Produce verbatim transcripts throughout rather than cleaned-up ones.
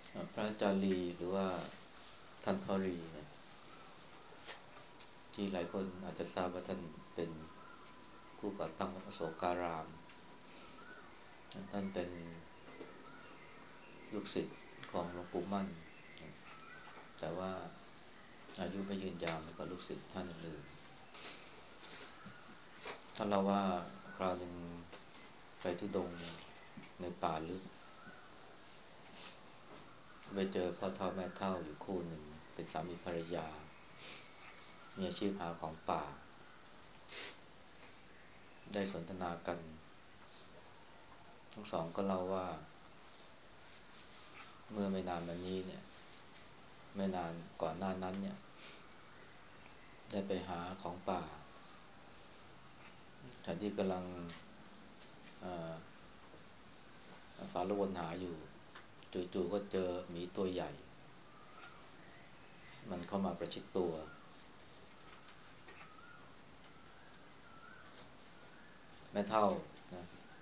พระอาจารย์ลีหรือว่าท่านพ่อรีเนี่ยที่หลายคนอาจจะทราบว่าท่านเป็นผู้ก่อตั้งวัดอโศการามท่านเป็นลูกศิษย์ของหลวงปู่มั่นแต่ว่าอายุไม่ยืนยาวเหมือนกับลูกศิษย์ท่านอื่นท่านเล่าว่าคราวหนึ่งไปทุดงค์ในป่าลึกไปเจอพ่อเฒ่าแม่เฒ่าอยู่คู่หนึ่งเป็นสามีภรรยามีอาชีพหาของป่าได้สนทนากันทั้งสองก็เล่าว่าเมื่อไม่นานมานี้เนี่ยไม่นานก่อนหน้านั้นเนี่ยได้ไปหาของป่าแทนที่กำลังสารวนหาอยู่จู่ๆก็เจอหมีตัวใหญ่มันเข้ามาประชิดตัวแม่เฒ่านะ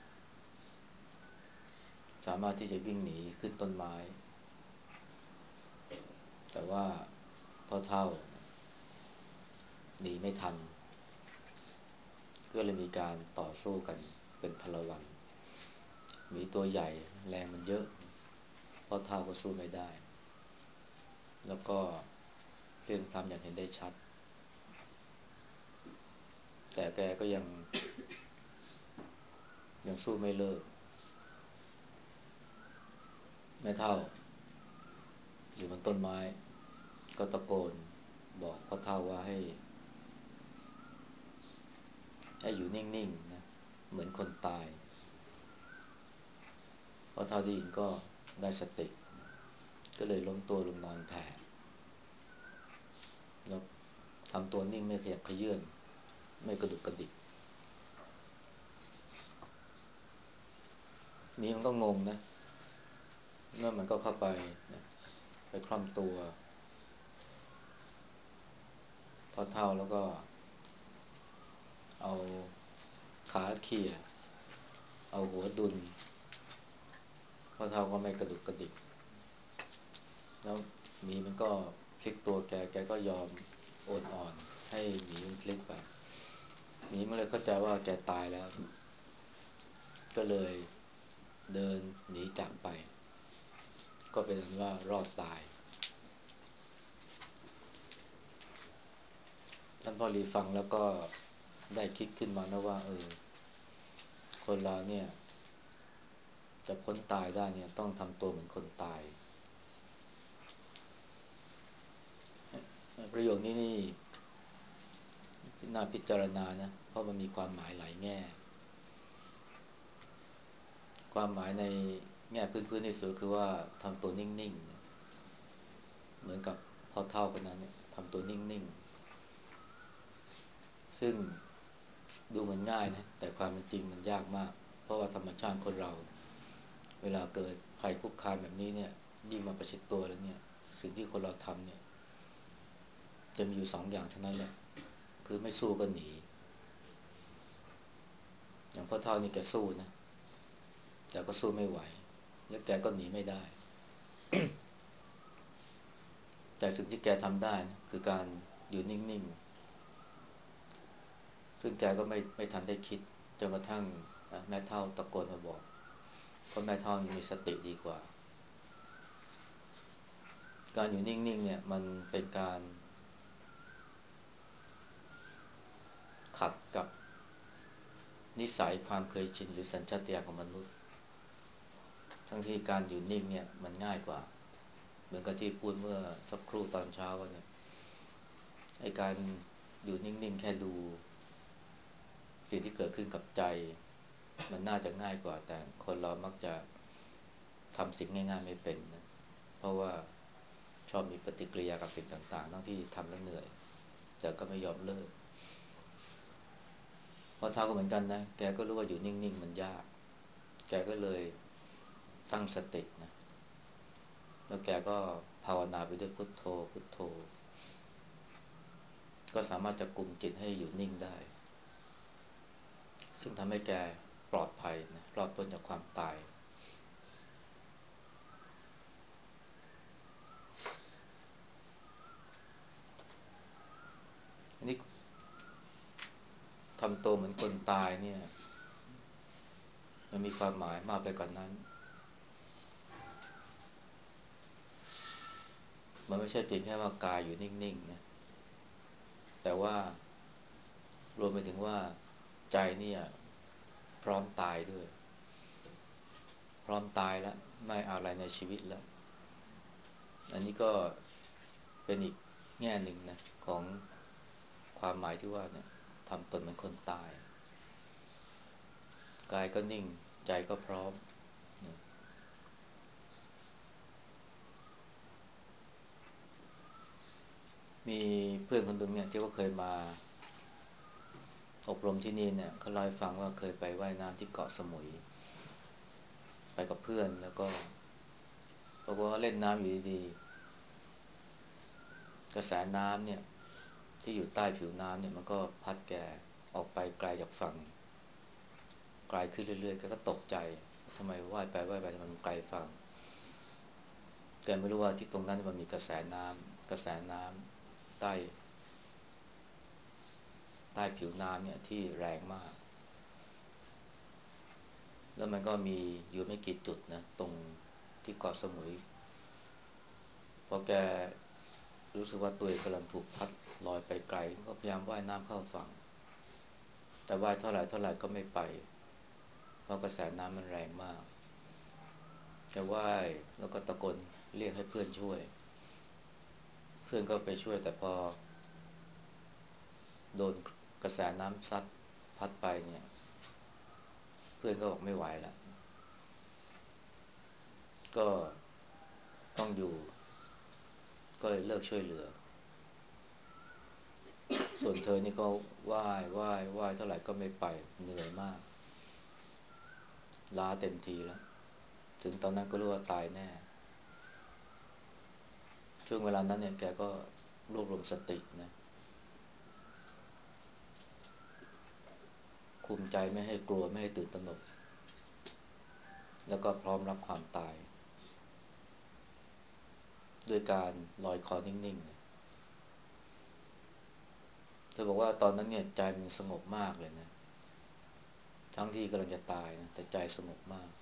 สามารถที่จะวิ่งหนีขึ้นต้นไม้แต่ว่าพ่อเฒ่าหนีไม่ทันก็เลยมีการต่อสู้กันเป็นพลวันหมีตัวใหญ่แรงมันเยอะพ่อเฒ่าก็สู้ไม่ได้แล้วก็เพลียงพล้ำอย่างเห็นได้ชัดแต่แกก็ยังยังสู้ไม่เลิกแม่เฒ่าอยู่บนต้นไม้ก็ตะโกนบอกพ่อเฒ่าว่าให้ให้อยู่นิ่งๆนะเหมือนคนตายพ่อเฒ่าได้ยินก็ได้สติก็เลยล้มตัวลงนอนแผ่แล้วทำตัวนิ่งไม่ขยับเขยื้อนไม่กระดุกกระดิกมีมันก็งงนะเมื่อมันก็เข้าไปนะไปคล่อมตัวพ่อเฒ่าแล้วก็เอาขาเขี่ยเอาหัวดุลพ่อเฒ่าก็ไม่กระดุกกระดิกแล้วหมีมันก็พลิกตัวแกแกก็ยอมโอนอ่อนให้หมีมันพลิกไปหมีมันเลยเข้าใจว่าแกตายแล้วก็เลยเดินหนีจากไปก็เป็นว่ารอดตายท่านพ่อรีฟังแล้วก็ได้คิดขึ้นมานะว่าเออคนเราเนี่ยจะพ้นตายได้เนี่ยต้องทำตัวเหมือนคนตายประโยคนี้นี่น่าพิจารณานะเพราะมันมีความหมายหลายแง่ความหมายในแง่พื้นๆที่สุดคือว่าทำตัวนิ่งๆเหมือนกับพ่อเฒ่าคนนั้นเนี่ยทำตัวนิ่งๆซึ่งดูเหมือนง่ายนะแต่ความเป็นจริงมันยากมากเพราะว่าธรรมชาติคนเราเวลาเกิดภัยคุกคามแบบนี้เนี่ยยิ่งมาประชิดตัวแล้วเนี่ยสิ่งที่คนเราทำเนี่ยจะมีอยู่สองอย่างเท่านั้นแหละคือไม่สู้ก็หนีอย่างพ่อเฒ่านี่แกสู้นะแต่ก็สู้ไม่ไหวแล้วแกก็หนีไม่ได้แต่สิ่งที่แกทำได้นะคือการอยู่นิ่งๆซึ่งแกก็ไม่ไม่ทันได้คิดจนกระทั่งแม่เฒ่าตะโกนมาบอกเพราะแม่เฒ่ามีสติดีกว่าการอยู่นิ่งๆเนี่ยมันเป็นการขัดกับนิสัยความเคยชินหรือสัญชาตญาณของมนุษย์ทั้งที่การอยู่นิ่งเนี่ยมันง่ายกว่าเหมือนกับที่พูดเมื่อสักครู่ตอนเช้าว่าเนี่ยไอ้การอยู่นิ่งๆแค่ดูสิ่งที่เกิดขึ้นกับใจมันน่าจะง่ายกว่าแต่คนเรามักจะทำสิ่งง่ายๆไม่เป็นนะเพราะว่าชอบมีปฏิกิริยากับสิ่งต่างๆทั้งที่ทำแล้วเหนื่อยแต่ก็ไม่ยอมเลิกพอเท้าก็เหมือนกันนะแกก็รู้ว่าอยู่นิ่งๆมันยากแกก็เลยตั้งสตินะแล้วแกก็ภาวนาไปด้วยพุทโธพุทโธก็สามารถจะกลุ่มจิตให้อยู่นิ่งได้ซึ่งทำให้แกปลอดภัยนะรอดพ้นจากความตายตัวเหมือนคนตายเนี่ยมันมีความหมายมากไปกว่านนั้นมันไม่ใช่เพียงแค่ว่ากายอยู่นิ่งๆนะแต่ว่ารวมไปถึงว่าใจเนี่ยพร้อมตายด้วยพร้อมตายแล้วไม่เอาอะไรในชีวิตแล้วอันนี้ก็เป็นอีกแง่หนึ่งนะของความหมายที่ว่าเนี่ยทำตนเหมือนคนตายกายก็นิ่งใจก็พร้อมนะมีเพื่อนคนหนึ่งเนี่ยที่เขาเคยมาอบรมที่นี่เนี่ยเขาเล่าให้ฟังว่าเคยไปว่ายน้ำที่เกาะสมุยไปกับเพื่อนแล้วก็ปรากฏว่าเล่นน้ำอยู่ดีๆกระแสน้ำเนี่ยที่อยู่ใต้ผิวน้ำเนี่ยมันก็พัดแกออกไปไกลจากฝั่งไกลขึ้นเรื่อยๆแกก็ตกใจทำไมว่ายไปว่ายไปทำไมมันไกลฝั่งแกไม่รู้ว่าที่ตรงนั้นมันมีกระแสน้ำกระแสน้ำใต้ใต้ผิวน้ำเนี่ยที่แรงมากแล้วมันก็มีอยู่ไม่กี่จุดนะตรงที่เกาะสมุยพอแกรู้สึกว่าตัวเองกำลังถูกพัดลอยไปไกลก็พยายามว่ายน้ำเข้าฝั่งแต่ว่ายเท่าไหร่เท่าไหร่ก็ไม่ไปเพราะกระแสน้ำมันแรงมากแกว่ายแล้วก็ตะโกนเรียกให้เพื่อนช่วยเพื่อนก็ไปช่วยแต่พอโดนกระแสน้ำซัดพัดไปเนี่ยเพื่อนก็บอกไม่ไหวแล้วก็ต้องอยู่ก็เลยเลิกช่วยเหลือส่วนเธอนี่ก็ว่ายว่ายว่ายเท่าไหร่ก็ไม่ไปเหนื่อยมากล้าเต็มทีแล้วถึงตอนนั้นก็รู้ว่าตายแน่ช่วงเวลานั้นเนี่ยแกก็รวบรวมสตินะคุมใจไม่ให้กลัวไม่ให้ตื่นตระหนกแล้วก็พร้อมรับความตายด้วยการลอยคอนิ่งๆเธอบอกว่าตอนนั้นเนี่ยใจมันสงบมากเลยนะทั้งที่กำลังจะตายนะแต่ใจสงบมาก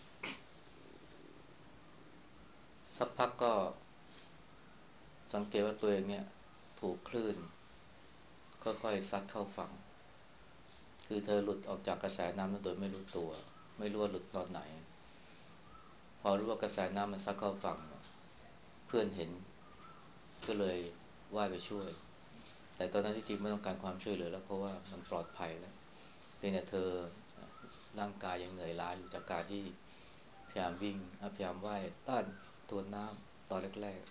สักพักก็สังเกตว่าตัวเองเนี่ยถูกคลื่นค่อยๆซัดเข้าฝั่งคือเธอหลุดออกจากกระแสน้ำนั้นโดยไม่รู้ตัวไม่รู้ว่าหลุดตอนไหนพอรู้ว่ากระแสน้ำมันซัดเข้าฝั่งเพื่อนเห็นก็เลยว่ายไปช่วยแต่ตอนนั้นที่จริงไม่ต้องการความช่วยเหลือแล้วเพราะว่ามันปลอดภัยแล้วเพียงแต่เธอร่างกายยังเหนื่อยล้าอยู่จากการที่พยายามวิ่งพยายามว่ายต้านตัวน้ำตอนแรก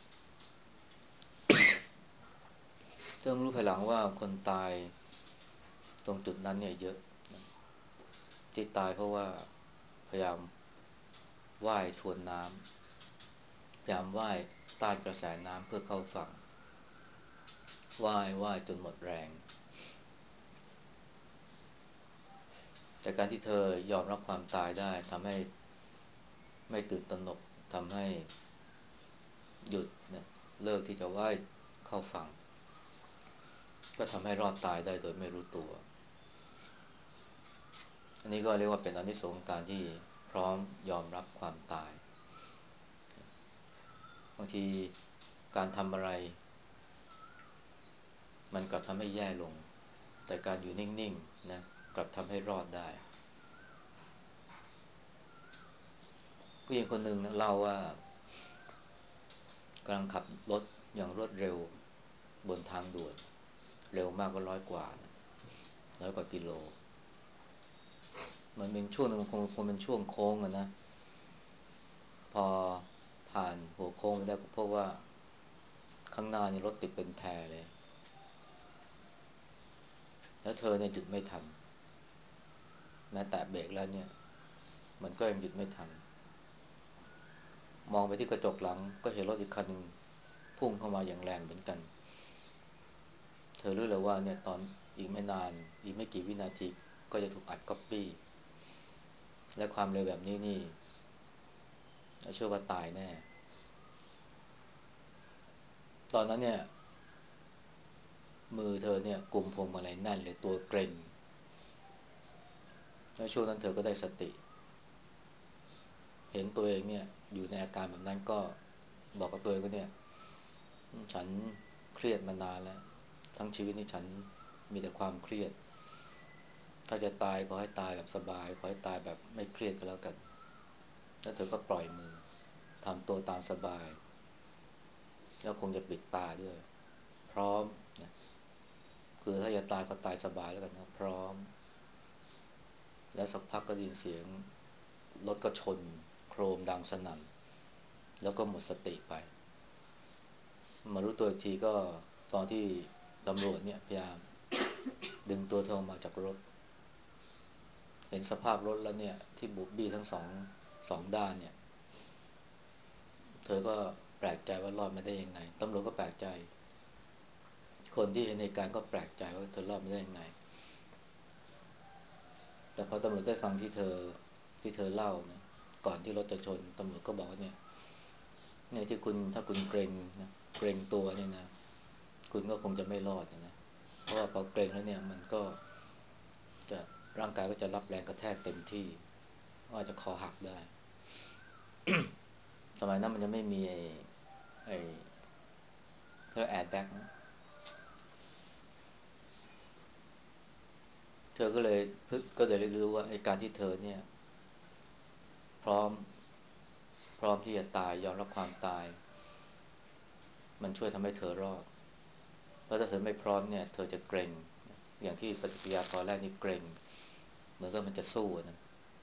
ๆเริ่มรู้ภายหลังว่าคนตายตรงจุดนั้นเนี่ยเยอะที่ตายเพราะว่าพยายามว่ายทวนน้ำพยายามว่ายต้านกระแสน้ำเพื่อเข้าฝั่งว่ายว่ายจนหมดแรงแต่การที่เธอยอมรับความตายได้ทำให้ไม่ตื่นตระหนกทำให้หยุดนะเลิกที่จะว่ายเข้าฝั่งก็ทำให้รอดตายได้โดยไม่รู้ตัวอันนี้ก็เรียกว่าเป็นอานิสงส์ของการที่พร้อมยอมรับความตายบางทีการทำอะไรมันกลับทำให้แย่ลงแต่การอยู่นิ่งๆนะกลับทำให้รอดได้ผู้หญิงคนหนึ่งเล่าว่ากำลังขับรถอย่างรวดเร็วบนทางด่วนเร็วมากก็ร้อยกว่าร้อยกว่ากิโลมันเป็นช่วงนึงมันคงคงเป็นช่วงโค้งอะนะพอผ่านหัวโค้งไปได้ก็พบว่าข้างหน้านี่รถติดเป็นแพรเลยแล้วเธอเนี่ยหยุดไม่ทันแม้แต่เบรกแล้วเนี่ยมันก็ยังหยุดไม่ทันมองไปที่กระจกหลังก็เห็นรถอีกคันหนึ่งพุ่งเข้ามาอย่างแรงเหมือนกันเธอรู้เลยว่าเนี่ยตอนอีกไม่นานอีกไม่กี่วินาทีก็จะถูกอัดก๊อปปี้และความเร็วแบบนี้นี่เชื่อว่าตายแน่ตอนนั้นเนี่ยมือเธอเนี่ยกุมพวงมาลัยแน่นเลยตัวเกร็งแล้วช่วงนั้นเธอก็ได้สติเห็นตัวเองเนี่ยอยู่ในอาการแบบนั้นก็บอกกับตัวเองว่าเนี่ยฉันเครียดมานานแล้วทั้งชีวิตนี้ฉันมีแต่ความเครียดถ้าจะตายขอให้ตายแบบสบายขอให้ตายแบบไม่เครียดก็แล้วกันแล้วเธอก็ปล่อยมือทำตัวตามสบายแล้วคงจะปิดตาด้วยพร้อมนะคือถ้าจะตายก็ตายสบายแล้วกันนะพร้อมแล้วสักพักก็ได้ยินเสียงรถก็ชนโครมดังสนั่นแล้วก็หมดสติไปมารู้ตัวอีกทีก็ตอนที่ตำรวจเนี่ยพยายามดึงตัวเธอออกมาจากรถเห็นสภาพรถแล้วเนี่ยที่บุบบี้ทั้งสองสองด้านเนี่ยเธอก็แปลกใจว่ารอดมาได้ยังไงตำรวจก็แปลกใจคนที่เห็นเหตุการณ์ก็แปลกใจว่าเธอรอดมาได้ยังไงแต่พอตำรวจได้ฟังที่เธอที่เธอเล่านะก่อนที่รถจะชนตำรวจก็บอกว่าเนี่ยเนี่ยที่คุณถ้าคุณเกรงนะเกรงตัวเนี่ยนะคุณก็คงจะไม่รอดนะเพราะว่าพอเกรงแล้วเนี่ยมันก็จะร่างกายก็จะรับแรงกระแทกเต็มที่อาจจะคอหักได้สมัยนั้นมันยังไม่มีไอ้ไอ้เขาเรียกแอร์แบ็กเธอก็เลยพึกก็เลยได้รู้ว่าไอ้การที่เธอเนี่ยพร้อมพร้อมที่จะตายยอมรับความตายมันช่วยทำให้เธอรอดแล้วถ้าเธอไม่พร้อมเนี่ยเธอจะเกรงอย่างที่ปฏิกิริยาตอนแรกนี่เกรงเหมือนกับมันจะสู้นะ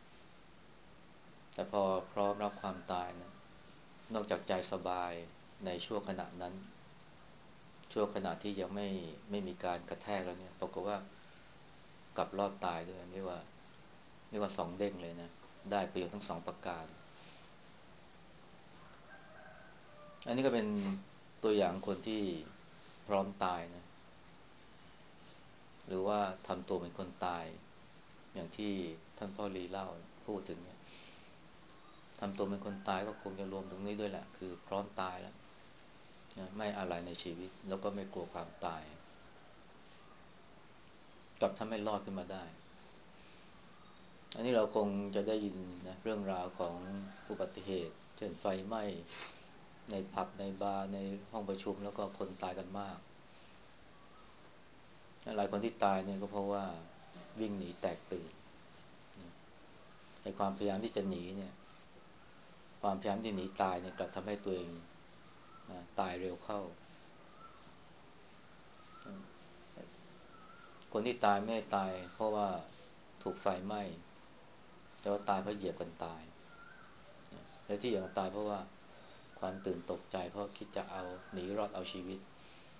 แต่พอพร้อมรับความตายนะนอกจากใจสบายในช่วงขณะนั้นช่วงขณะที่ยังไม่ไม่มีการกระแทกแล้วเนี่ยปรากฏว่ากลับรอดตายด้วยนี่ว่านี่ว่าสองเด้งเลยนะได้ประโยชน์ทั้งสองประการอันนี้ก็เป็นตัวอย่างคนที่พร้อมตายนะหรือว่าทำตัวเป็นคนตายอย่างที่ท่านพ่อลีเล่าพูดถึงเนี่ยทำตัวเป็นคนตายก็คงจะรวมถึงนี้ด้วยแหละคือพร้อมตายแล้วนะไม่อะไรในชีวิตแล้วก็ไม่กลัวความตายกลับทำให้รอดขึ้นมาได้อันนี้เราคงจะได้ยินนะเรื่องราวของอุบัติเหตุเช่นไฟไหม้ในผับในบาร์ในห้องประชุมแล้วก็คนตายกันมากหลายคนที่ตายเนี่ยก็เพราะว่าวิ่งหนีแตกตื่นในความพยายามที่จะหนีเนี่ยความพยายามที่หนีตายเนี่ยกลับทำให้ตัวเองตายเร็วเข้าคนที่ตายไม่ตายเพราะว่าถูกไฟไหม้แต่ว่าตายเพราะเหยียบกันตายและที่อย่างตายเพราะว่าความตื่นตกใจเพราะคิดจะเอาหนีรอดเอาชีวิต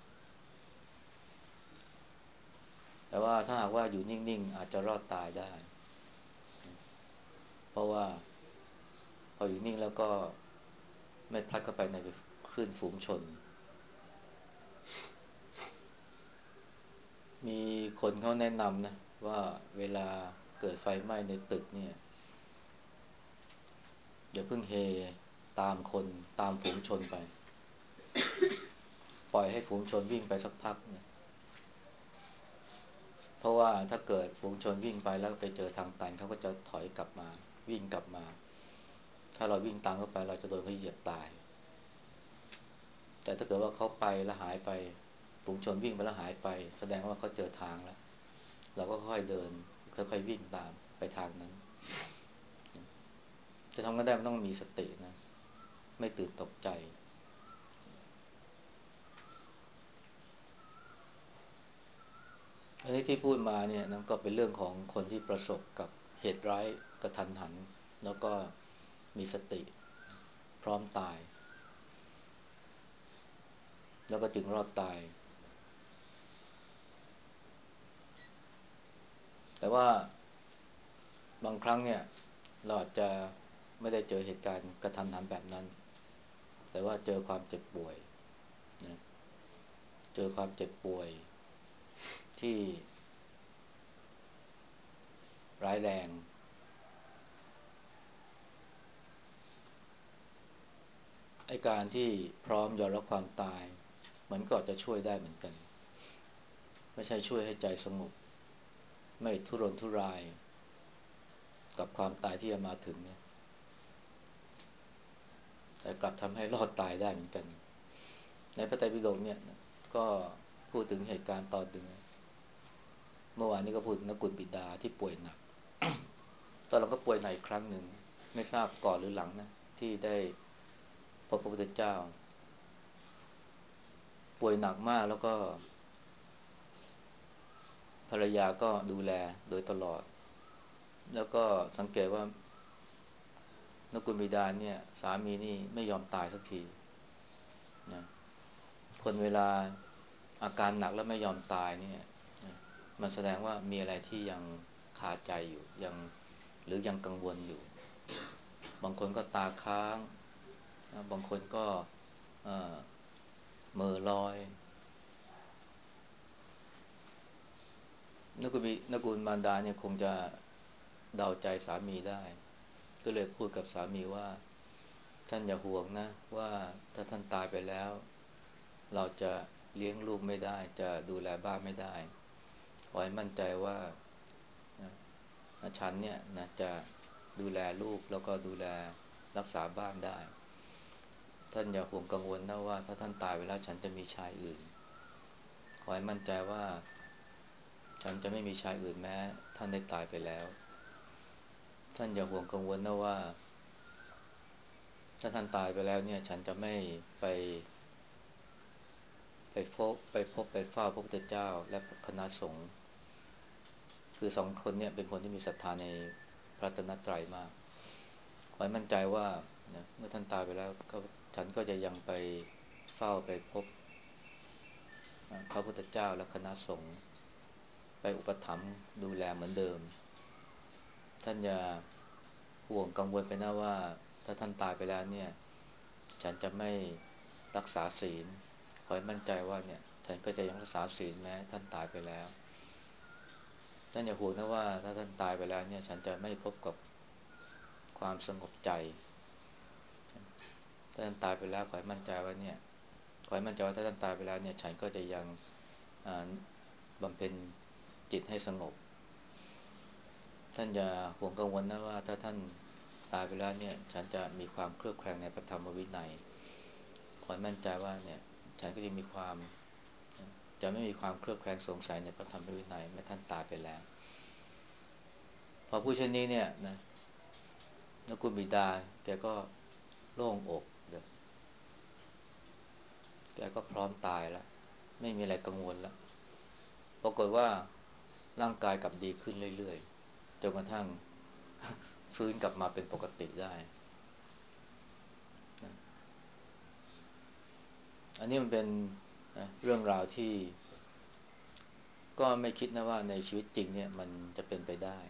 แต่ว่าถ้าหากว่าอยู่นิ่งๆอาจจะรอดตายได้เพราะว่าพออยู่นิ่งแล้วก็ไม่พลัดเข้าไปในคลื่นฝูงชนมีคนเขาแนะนำนะว่าเวลาเกิดไฟไหม้ในตึกเนี่ยอย่าเพิ่งเฮตามคนตามฝูงชนไปปล่อยให้ฝูงชนวิ่งไปสักพักเนี่ยเพราะว่าถ้าเกิดฝูงชนวิ่งไปแล้วไปเจอทางตันเขาก็จะถอยกลับมาวิ่งกลับมาถ้าเราวิ่งตามเข้าไปเราจะโดนเขาเหยียบตายแต่ถ้าเกิดว่าเขาไปแล้วหายไปฝูงชนวิ่งไปแล้วหายไปแสดงว่าเขาเจอทางแล้วเราก็ค่อยเดินค่อยๆวิ่งตามไปทางนั้นจะทำก็ได้มันต้องมีสตินะไม่ตื่นตกใจอันนี้ที่พูดมาเนี่ยนั่นก็เป็นเรื่องของคนที่ประสบกับเหตุร้ายกระทันหันแล้วก็มีสติพร้อมตายแล้วก็จึงรอดตายแต่ว่าบางครั้งเนี่ยเราอาจจะไม่ได้เจอเหตุการณ์กระทันหันแบบนั้นแต่ว่าเจอความเจ็บป่วยนะเจอความเจ็บป่วยที่ร้ายแรงไอ้การที่พร้อมยอมรับความตายมันก็จะช่วยได้เหมือนกันไม่ใช่ช่วยให้ใจสงบไม่ทุรนทุรายกับความตายที่จะมาถึงเนี่ยแต่กลับทำให้รอดตายได้เหมือนกันในพระไตรปิฎกเนี่ยก็พูดถึงเหตุการณ์ตอนหนึ่งเมื่อวานนี้ก็พูดนกุลบิดาที่ป่วยหนักตอนเราก็ป่วยหนักอีกครั้งหนึ่งไม่ทราบก่อนหรือหลังนะที่ได้พบพระพุทธเจ้าป่วยหนักมากแล้วก็ภรรยาก็ดูแลโดยตลอดแล้วก็สังเกตว่านกุลบิดาเนี่ยสามีนี่ไม่ยอมตายสักทีนะคนเวลาอาการหนักแล้วไม่ยอมตายเนี่ยนะมันแสดงว่ามีอะไรที่ยังคาใจอยู่ยังหรือยังกังวลอยู่บางคนก็ตาค้างนะบางคนก็เอ่อเหม่อลอยนกุลบินกุลมารดาเนี่ยคงจะเดาใจสามีได้ก็เลยพูดกับสามีว่าท่านอย่าห่วงนะว่าถ้าท่านตายไปแล้วเราจะเลี้ยงลูกไม่ได้จะดูแลบ้านไม่ได้ขอให้มั่นใจว่านะฉันเนี่ยนะจะดูแลลูกแล้วก็ดูแลรักษาบ้านได้ท่านอย่าห่วงกังวลนะว่าถ้าท่านตายไปแล้วฉันจะมีชายอื่นขอให้มั่นใจว่าฉันจะไม่มีชายอื่นแม้ท่านได้ตายไปแล้วท่านอย่าห่วงกังวลนะว่าถ้าท่านตายไปแล้วเนี่ยฉันจะไม่ไปไปพบไปพบไปเฝ้าพระพุทธเจ้าและคณะสงฆ์คือสองคนเนี่ยเป็นคนที่มีศรัทธาในพระรัตนตรัยมากขอให้มั่นใจว่านะเมื่อท่านตายไปแล้วก็ฉันก็จะยังไปเฝ้าไปพบพระพุทธเจ้าและคณะสงฆ์ไปอุปถัมภ์ดูแลเหมือนเดิมท่านอย่าห่วงกังวลไปนะว่าถ้าท่านตายไปแล้วเนี่ยฉันจะไม่รักษาศีลขอให้มั่นใจว่าเนี่ยฉันก็จะยังรักษาศีลแม้ท่านตายไปแล้วท่านอย่าห่วงนะว่าถ้าท่านตายไปแล้วเนี่ยฉันจะไม่พบกับความสงบใจถ้าท่านตายไปแล้วขอให้มั่นใจว่าเนี่ยขอให้มั่นใจว่าถ้าท่านตายไปแล้วเนี่ยฉันก็จะยังบำเพ็ญจิตให้สงบท่านอย่าห่วงกังวลนะว่าถ้าท่านตายไปแล้วเนี่ยฉันจะมีความเครือบแคลงในพระธรรมวินัยขอให้มั่นใจว่าเนี่ยฉันก็จะมีความจะไม่มีความเครือบแคลงสงสัยในพระธรรมวินัยแม้ท่านตายไปแล้วพอผู้เช่นนี้เนี่ยนะนกุลบิดาแกก็โล่งอกเด้อแกก็พร้อมตายแล้วไม่มีอะไรกังวลแล้วปรากฏว่าร่างกายกลับดีขึ้นเรื่อยๆจนกระทั่งฟื้นกลับมาเป็นปกติได้อันนี้มันเป็นเรื่องราวที่ก็ไม่คิดนะว่าในชีวิตจริงเนี่ยมันจะเป็นไปได้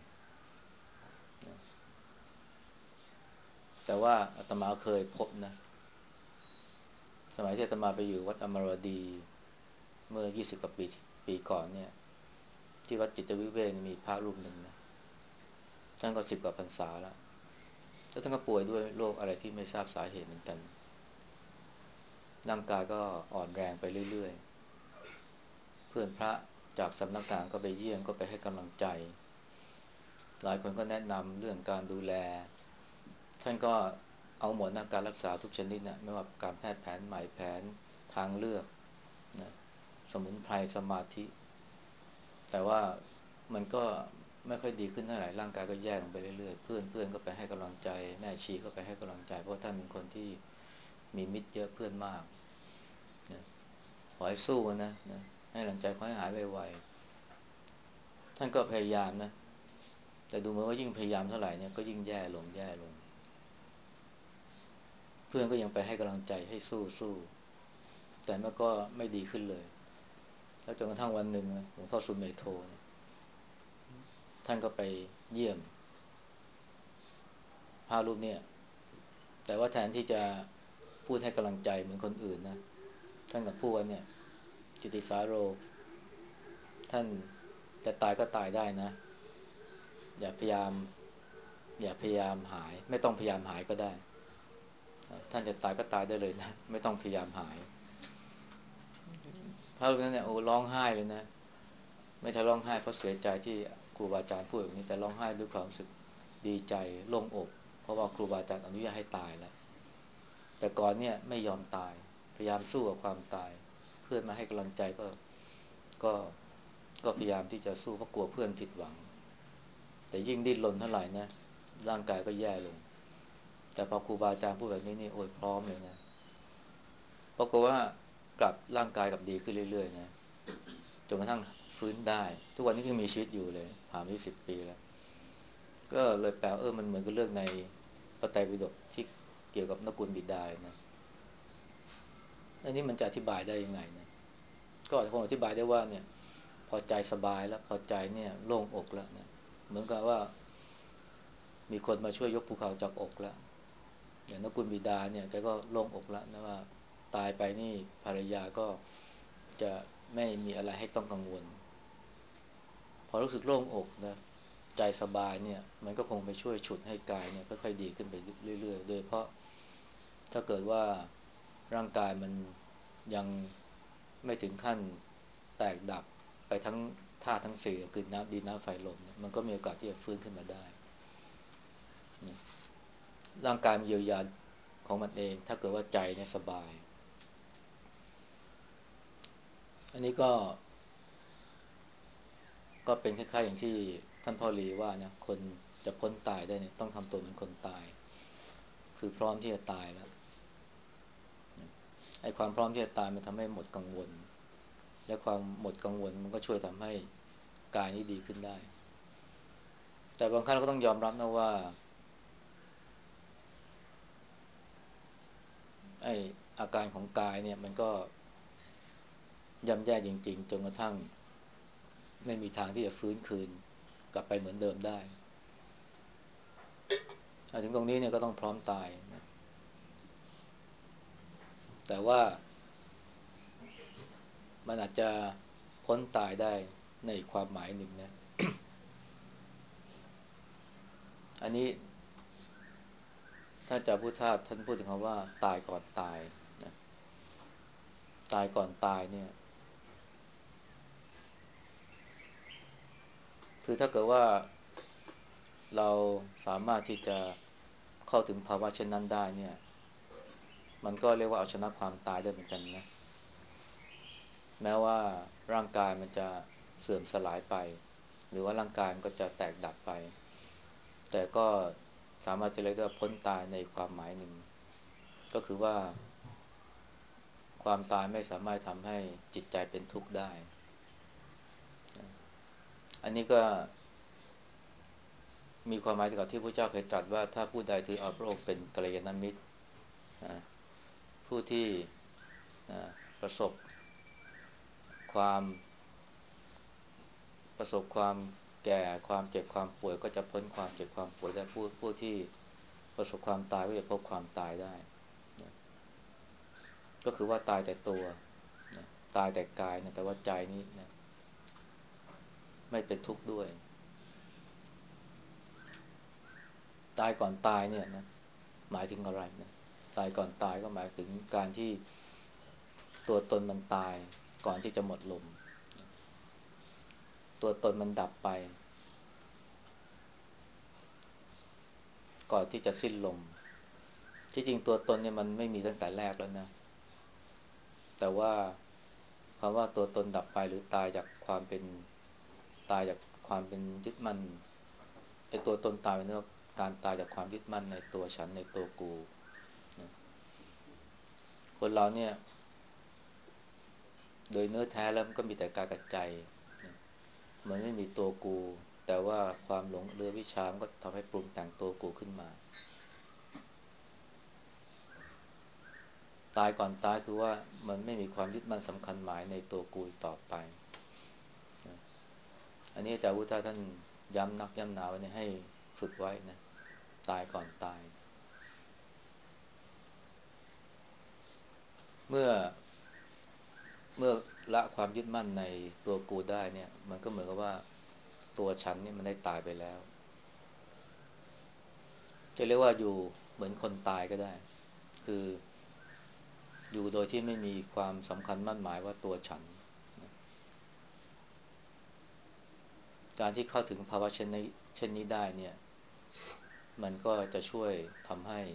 แต่ว่าอาตมาเคยพบนะสมัยที่อาตมาไปอยู่วัดอมรดีเมื่อยี่สิบกว่าปีปีก่อนเนี่ยที่วัดจิตวิเวกมีพระรูปหนึ่งนะท่านก็สิบกว่าพรรษาแล้วแล้วท่านก็ป่วยด้วยโรคอะไรที่ไม่ทราบสาเหตุเหมือนกันร่างกายก็อ่อนแรงไปเรื่อยๆเพื่อนพระจากสำนักงานก็ไปเยี่ยมก็ไปให้กำลังใจหลายคนก็แนะนำเรื่องการดูแลท่านก็เอาหมดนะการรักษาทุกชนิดนะไม่ว่าการแพทย์แผนใหม่แผนทางเลือกนะสมุนไพรสมาธิแต่ว่ามันก็ไม่ค่อยดีขึ้นเท่าไหร่ร่างกายก็แย่ลงไปเรื่อยๆเพื่อนเพื่อนก็ไปให้กำลังใจแม่ชีก็ไปให้กำลังใจเพราะท่านเป็นคนที่มีมิตรเยอะเพื่อนมากนะขอให้สู้นะนะให้กำลังใจขอให้หายไวๆท่านก็พยายามนะแต่ดูเหมือนว่ายิ่งพยายามเท่าไหร่เนี่ยก็ยิ่งแย่ลงแย่ลงเพื่อนก็ยังไปให้กำลังใจให้สู้สู้แต่มันก็ไม่ดีขึ้นเลยแล้วจนกระทั่งวันหนึ่งหลวงพ่อสุเมโธเนี่ยท่านก็ไปเยี่ยมพระรูปเนี่ยแต่ว่าแทนที่จะพูดให้กำลังใจเหมือนคนอื่นนะท่านกับพูดว่าเนี่ยกิติสาโรท่านจะตายก็ตายได้นะอย่าพยายามอย่าพยายามหายไม่ต้องพยายามหายก็ได้ท่านจะตายก็ตายได้เลยนะไม่ต้องพยายามหายพระรูปนั้นเนี่ยโอ้ร้องไห้เลยนะไม่ใช่ร้องไห้เพราะเสียใจที่ครูบาอาจารย์พูดแบบนี้แต่ร้องไห้ด้วยความรู้สึกดีใจโล่งอกเพราะว่าครูบาอาจารย์อนุญาตให้ตายแล้วแต่ก่อนเนี่ยไม่ยอมตายพยายามสู้กับความตายเพื่อนมาให้กำลังใจก็ก็ก็พยายามที่จะสู้เพราะกลัวเพื่อนผิดหวังแต่ยิ่งดิ้นรนเท่าไหร่นะร่างกายก็แย่ลงแต่พอครูบาอาจารย์พูดแบบนี้นี่โอ้ยพร้อมเลยนะปรากฏว่ากลับร่างกายกลับดีขึ้นเรื่อยๆนะจนกระทั่งฟื้นได้ทุกวันนี้ยังมีชีวิตอยู่เลยผ่านมายี่สิบปีแล้วก็เลยแปลเออมันเหมือนกับเรื่องในพระไตรปิฎกที่เกี่ยวกับนกุลบิดาเลยนะอันนี้มันจะอธิบายได้ยังไงนะก็คงอธิบายได้ว่าเนี่ยพอใจสบายแล้วพอใจเนี่ยโล่งอกแล้วนะเหมือนกับว่ามีคนมาช่วยยกภูเขาจากอกแล้วอย่างนกุลบิดาเนี่ยแกก็โล่งอกแล้วนะว่าตายไปนี่ภรรยาก็จะไม่มีอะไรให้ต้องกังวลพอรู้สึกโล่งอกนะใจสบายเนี่ยมันก็คงไปช่วยฉุดให้กายเนี่ยค่อยๆดีขึ้นไปเรื่อยๆโดยเพราะถ้าเกิดว่าร่างกายมันยังไม่ถึงขั้นแตกดับไปทั้งธาตุทั้งสี่คือน้ำดินน้ำไฟลมเนี่ยมันก็มีโอกาสที่จะฟื้นขึ้นมาได้ร่างกายมันเยียวยาของมันเองถ้าเกิดว่าใจเนี่ยสบายอันนี้ก็ก็เป็นคล้ายๆอย่างที่ท่านพ่อรีว่านะคนจะพ้นตายได้เนี่ยต้องทำตัวเหมือนคนตายคือพร้อมที่จะตายแล้วไอ้ความพร้อมที่จะตายมันทำให้หมดกังวลและความหมดกังวลมันก็ช่วยทำให้กายนี้ดีขึ้นได้แต่บางครั้งเราก็ต้องยอมรับนะว่าไอ้อาการของกายเนี่ยมันก็ย่ำแย่จริงๆจนกระทั่งไม่มีทางที่จะฟื้นคืนกลับไปเหมือนเดิมได้ถึงตรงนี้เนี่ยก็ต้องพร้อมตายนะแต่ว่ามันอาจจะพ้นตายได้ในอีกความหมายหนึ่งนะอันนี้ถ้าจะพุทธาท่านพูดถึงคำว่าตายก่อนตายนะตายก่อนตายเนี่ยคือถ้าเกิดว่าเราสามารถที่จะเข้าถึงภาวะเช่นนั้นได้เนี่ยมันก็เรียกว่าเอาชนะความตายได้เหมือนกันนะแม้ว่าร่างกายมันจะเสื่อมสลายไปหรือว่าร่างกายมันก็จะแตกดับไปแต่ก็สามารถจะเรียกได้ว่าพ้นตายในความหมายหนึ่งก็คือว่าความตายไม่สามารถทำให้จิตใจเป็นทุกข์ได้อันนี้ก็มีความหมายกับที่พระเจ้าเคยตรัสว่าถ้าผู้ใดถือเอาพระองค์เป็นกัลยาณมิตรผู้ที่ประสบความประสบความแก่ความเจ็บความป่วยก็จะพ้นความเจ็บความป่วยได้ผู้ผู้ที่ประสบความตายก็จะพบความตายได้ก็คือว่าตายแต่ตัวตายแต่กายนะแต่ว่าใจนี้นะไม่เป็นทุกข์ด้วยตายก่อนตายเนี่ยนะหมายถึงอะไรนะตายก่อนตายก็หมายถึงการที่ตัวตนมันตายก่อนที่จะหมดลมตัวตนมันดับไปก่อนที่จะสิ้นลมที่จริงตัวตนเนี่ยมันไม่มีตั้งแต่แรกแล้วนะแต่ว่าคำว่าตัวตนดับไปหรือตายจากความเป็นตายจากความเป็นยึดมั่นไอ้ตัวตนตายเป็นเรื่องการตายจากความยึดมั่นในตัวฉันในตัวกูคนเราเนี่ยโดยเนื้อแท้แล้วมันก็มีแต่กายกับใจมันไม่มีตัวกูแต่ว่าความหลงเรือวิชามันก็ทำให้ปรุงแต่งตัวกูขึ้นมาตายก่อนตายคือว่ามันไม่มีความยึดมั่นสำคัญหมายในตัวกูต่อไปอันนี้อาจารย์วุฒิท่านย้ำนักย้ำหนาไว้ให้ฝึกไว้นะตายก่อนตายเมื่อเมื่อละความยึดมั่นในตัวกูได้เนี่ยมันก็เหมือนกับว่าตัวฉันเนี่ยมันได้ตายไปแล้วจะเรียกว่าอยู่เหมือนคนตายก็ได้คืออยู่โดยที่ไม่มีความสำคัญมั่นหมายว่าตัวฉันการที่เข้าถึงภาวะเช่นนี้เช่นนี้ได้เนี่ยมันก็จะช่วยทำให้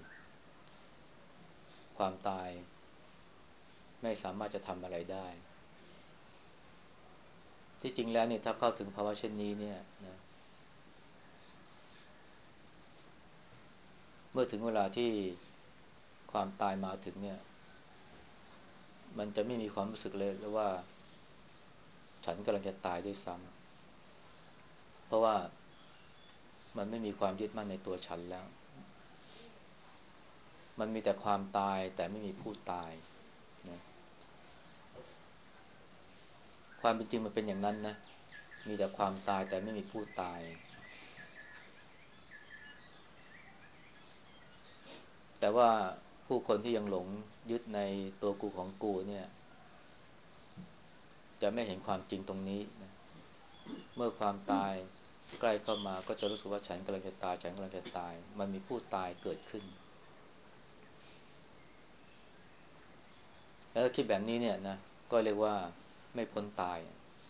ความตายไม่สามารถจะทำอะไรได้ที่จริงแล้วเนี่ยถ้าเข้าถึงภาวะเช่นนี้เนี่ยนะเมื่อถึงเวลาที่ความตายมาถึงเนี่ยมันจะไม่มีความรู้สึกเลยว่าฉันกำลังจะตายด้วยซ้ำเพราะว่ามันไม่มีความยึดมั่นในตัวฉันแล้วมันมีแต่ความตายแต่ไม่มีผู้ตายนะความเป็นจริงมันเป็นอย่างนั้นนะมีแต่ความตายแต่ไม่มีผู้ตายแต่ว่าผู้คนที่ยังหลงยึดในตัวกูของกูเนี่ยจะไม่เห็นความจริงตรงนี้นะเมื่อความตายใกล้เข้ามาก็จะรู้สึกว่าฉันกำลังจะตายฉันกำลังจะตายมันมีผู้ตายเกิดขึ้นแล้วคิดแบบนี้เนี่ยนะก็เรียกว่าไม่พ้นตาย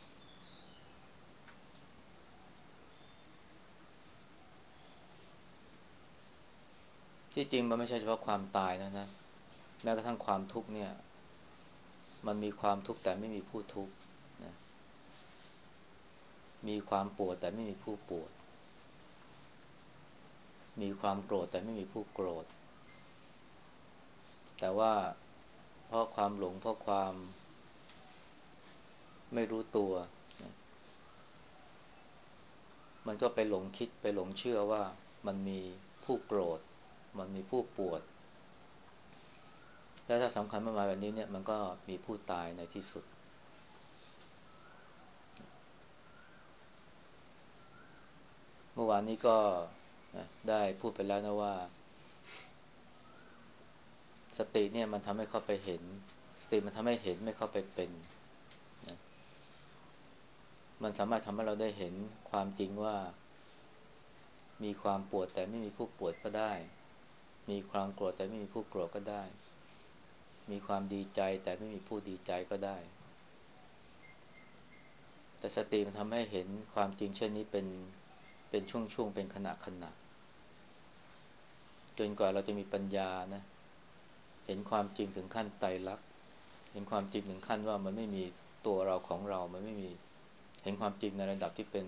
ที่จริงมันไม่ใช่เฉพาะความตายนะนะแม้กระทั่งความทุกข์เนี่ยมันมีความทุกข์แต่ไม่มีผู้ทุกข์นะมีความปวดแต่ไม่มีผู้ปวดมีความโกรธแต่ไม่มีผู้โกรธแต่ว่าเพราะความหลงเพราะความไม่รู้ตัวนะมันก็ไปหลงคิดไปหลงเชื่อว่ามันมีผู้โกรธมันมีผู้ปวดแล้วถ้าสำคัญมากๆแบบนี้เนี่ยมันก็มีผู้ตายในที่สุดเมื่อวานนี้ก็นะได้พูดไปแล้วนะว่าสติเนี่ยมันทำให้เขาไปเห็นสติมันทำให้เห็นไม่เข้าไปเป็นนะมันสามารถทำให้เราได้เห็นความจริงว่ามีความปวดแต่ไม่มีผู้ปวดก็ได้มีความโกรธแต่ไม่มีผู้โกรธก็ได้มีความดีใจแต่ไม่มีผู้ดีใจก็ได้แต่สติมันทำให้เห็นความจริงเช่นนี้เป็นเป็นช่วงๆเป็นขณะขณะจนกว่าเราจะมีปัญญานะเห็นความจริงถึงขั้นไตรลักษณ์เห็นความจริงถึงขั้นว่ามันไม่มีตัวเราของเรามันไม่มีเห็นความจริงในระดับที่เป็น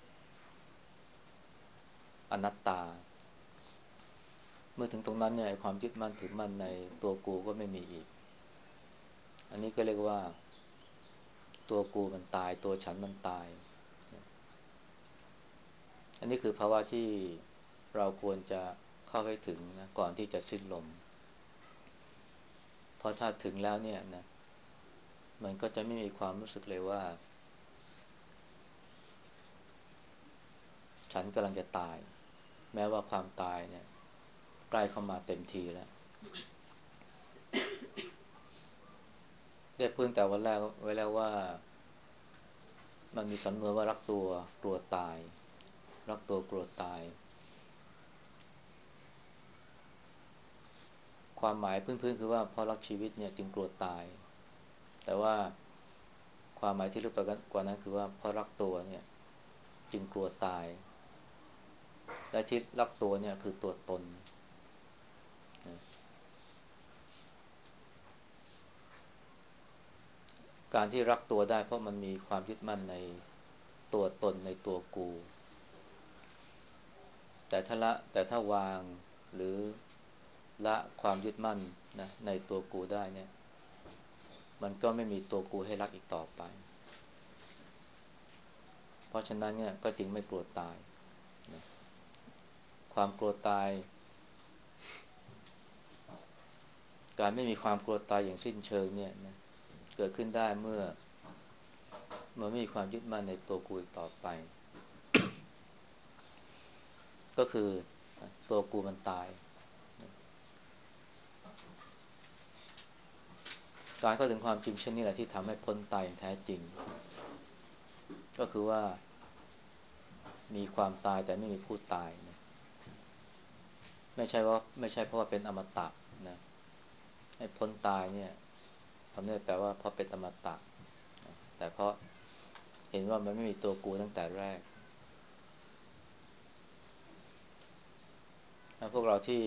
อนัตตาเมื่อถึงตรงนั้นเนี่ยความยึดมั่นถือมั่นในตัวกูก็ไม่มีอีกอันนี้ก็เรียกว่าตัวกูมันตายตัวฉันมันตายอันนี้คือภาวะที่เราควรจะเข้าให้ถึงนะก่อนที่จะสิ้นลมเพราะถ้าถึงแล้วเนี่ยนะมันก็จะไม่มีความรู้สึกเลยว่าฉันกำลังจะตายแม้ว่าความตายเนี่ยใกล้เข้ามาเต็มทีแล้วได้พูดแต่วันแรกไว้แล้วว่ามันมีสำนวนว่ารักตัวกลัวตายรักตัวกลัวตายความหมายพื้นๆคือว่าเพราะรักชีวิตเนี่ยจึงกลัวตายแต่ว่าความหมายที่ลึกไปกว่านั้นคือว่าเพราะรักตัวเนี่ยจึงกลัวตายและที่รักตัวเนี่ยคือตัวตนนะการที่รักตัวได้เพราะมันมีความยึดมั่นในตัวตนในตัวกูแต่ถ้าละแต่ถ้าวางหรือละความยึดมั่นนะในตัวกูได้เนี่ยมันก็ไม่มีตัวกูให้รักอีกต่อไปเพราะฉะนั้นเนี่ยก็จึงไม่กลัวตายนะความกลัวตายการไม่มีความกลัวตายอย่างสิ้นเชิงเนี่ยนะเกิดขึ้นได้เมื่อมันไม่มีความยึดมั่นในตัวกูอีกต่อไปก็คือตัวกูมันตายการเข้าถึงความจริงเช่นนี้แหละที่ทำให้พ้นตายอย่างแท้จริงก็คือว่ามีความตายแต่ไม่มีผู้ตายนะไม่ใช่ว่าไม่ใช่เพราะว่าเป็นอมตะนะให้พ้นตายเนี่ยคำนี้แปลว่าเพราะเป็นอมตะนะแต่เพราะเห็นว่ามันไม่มีตัวกูตั้งแต่แรกพวกเราที่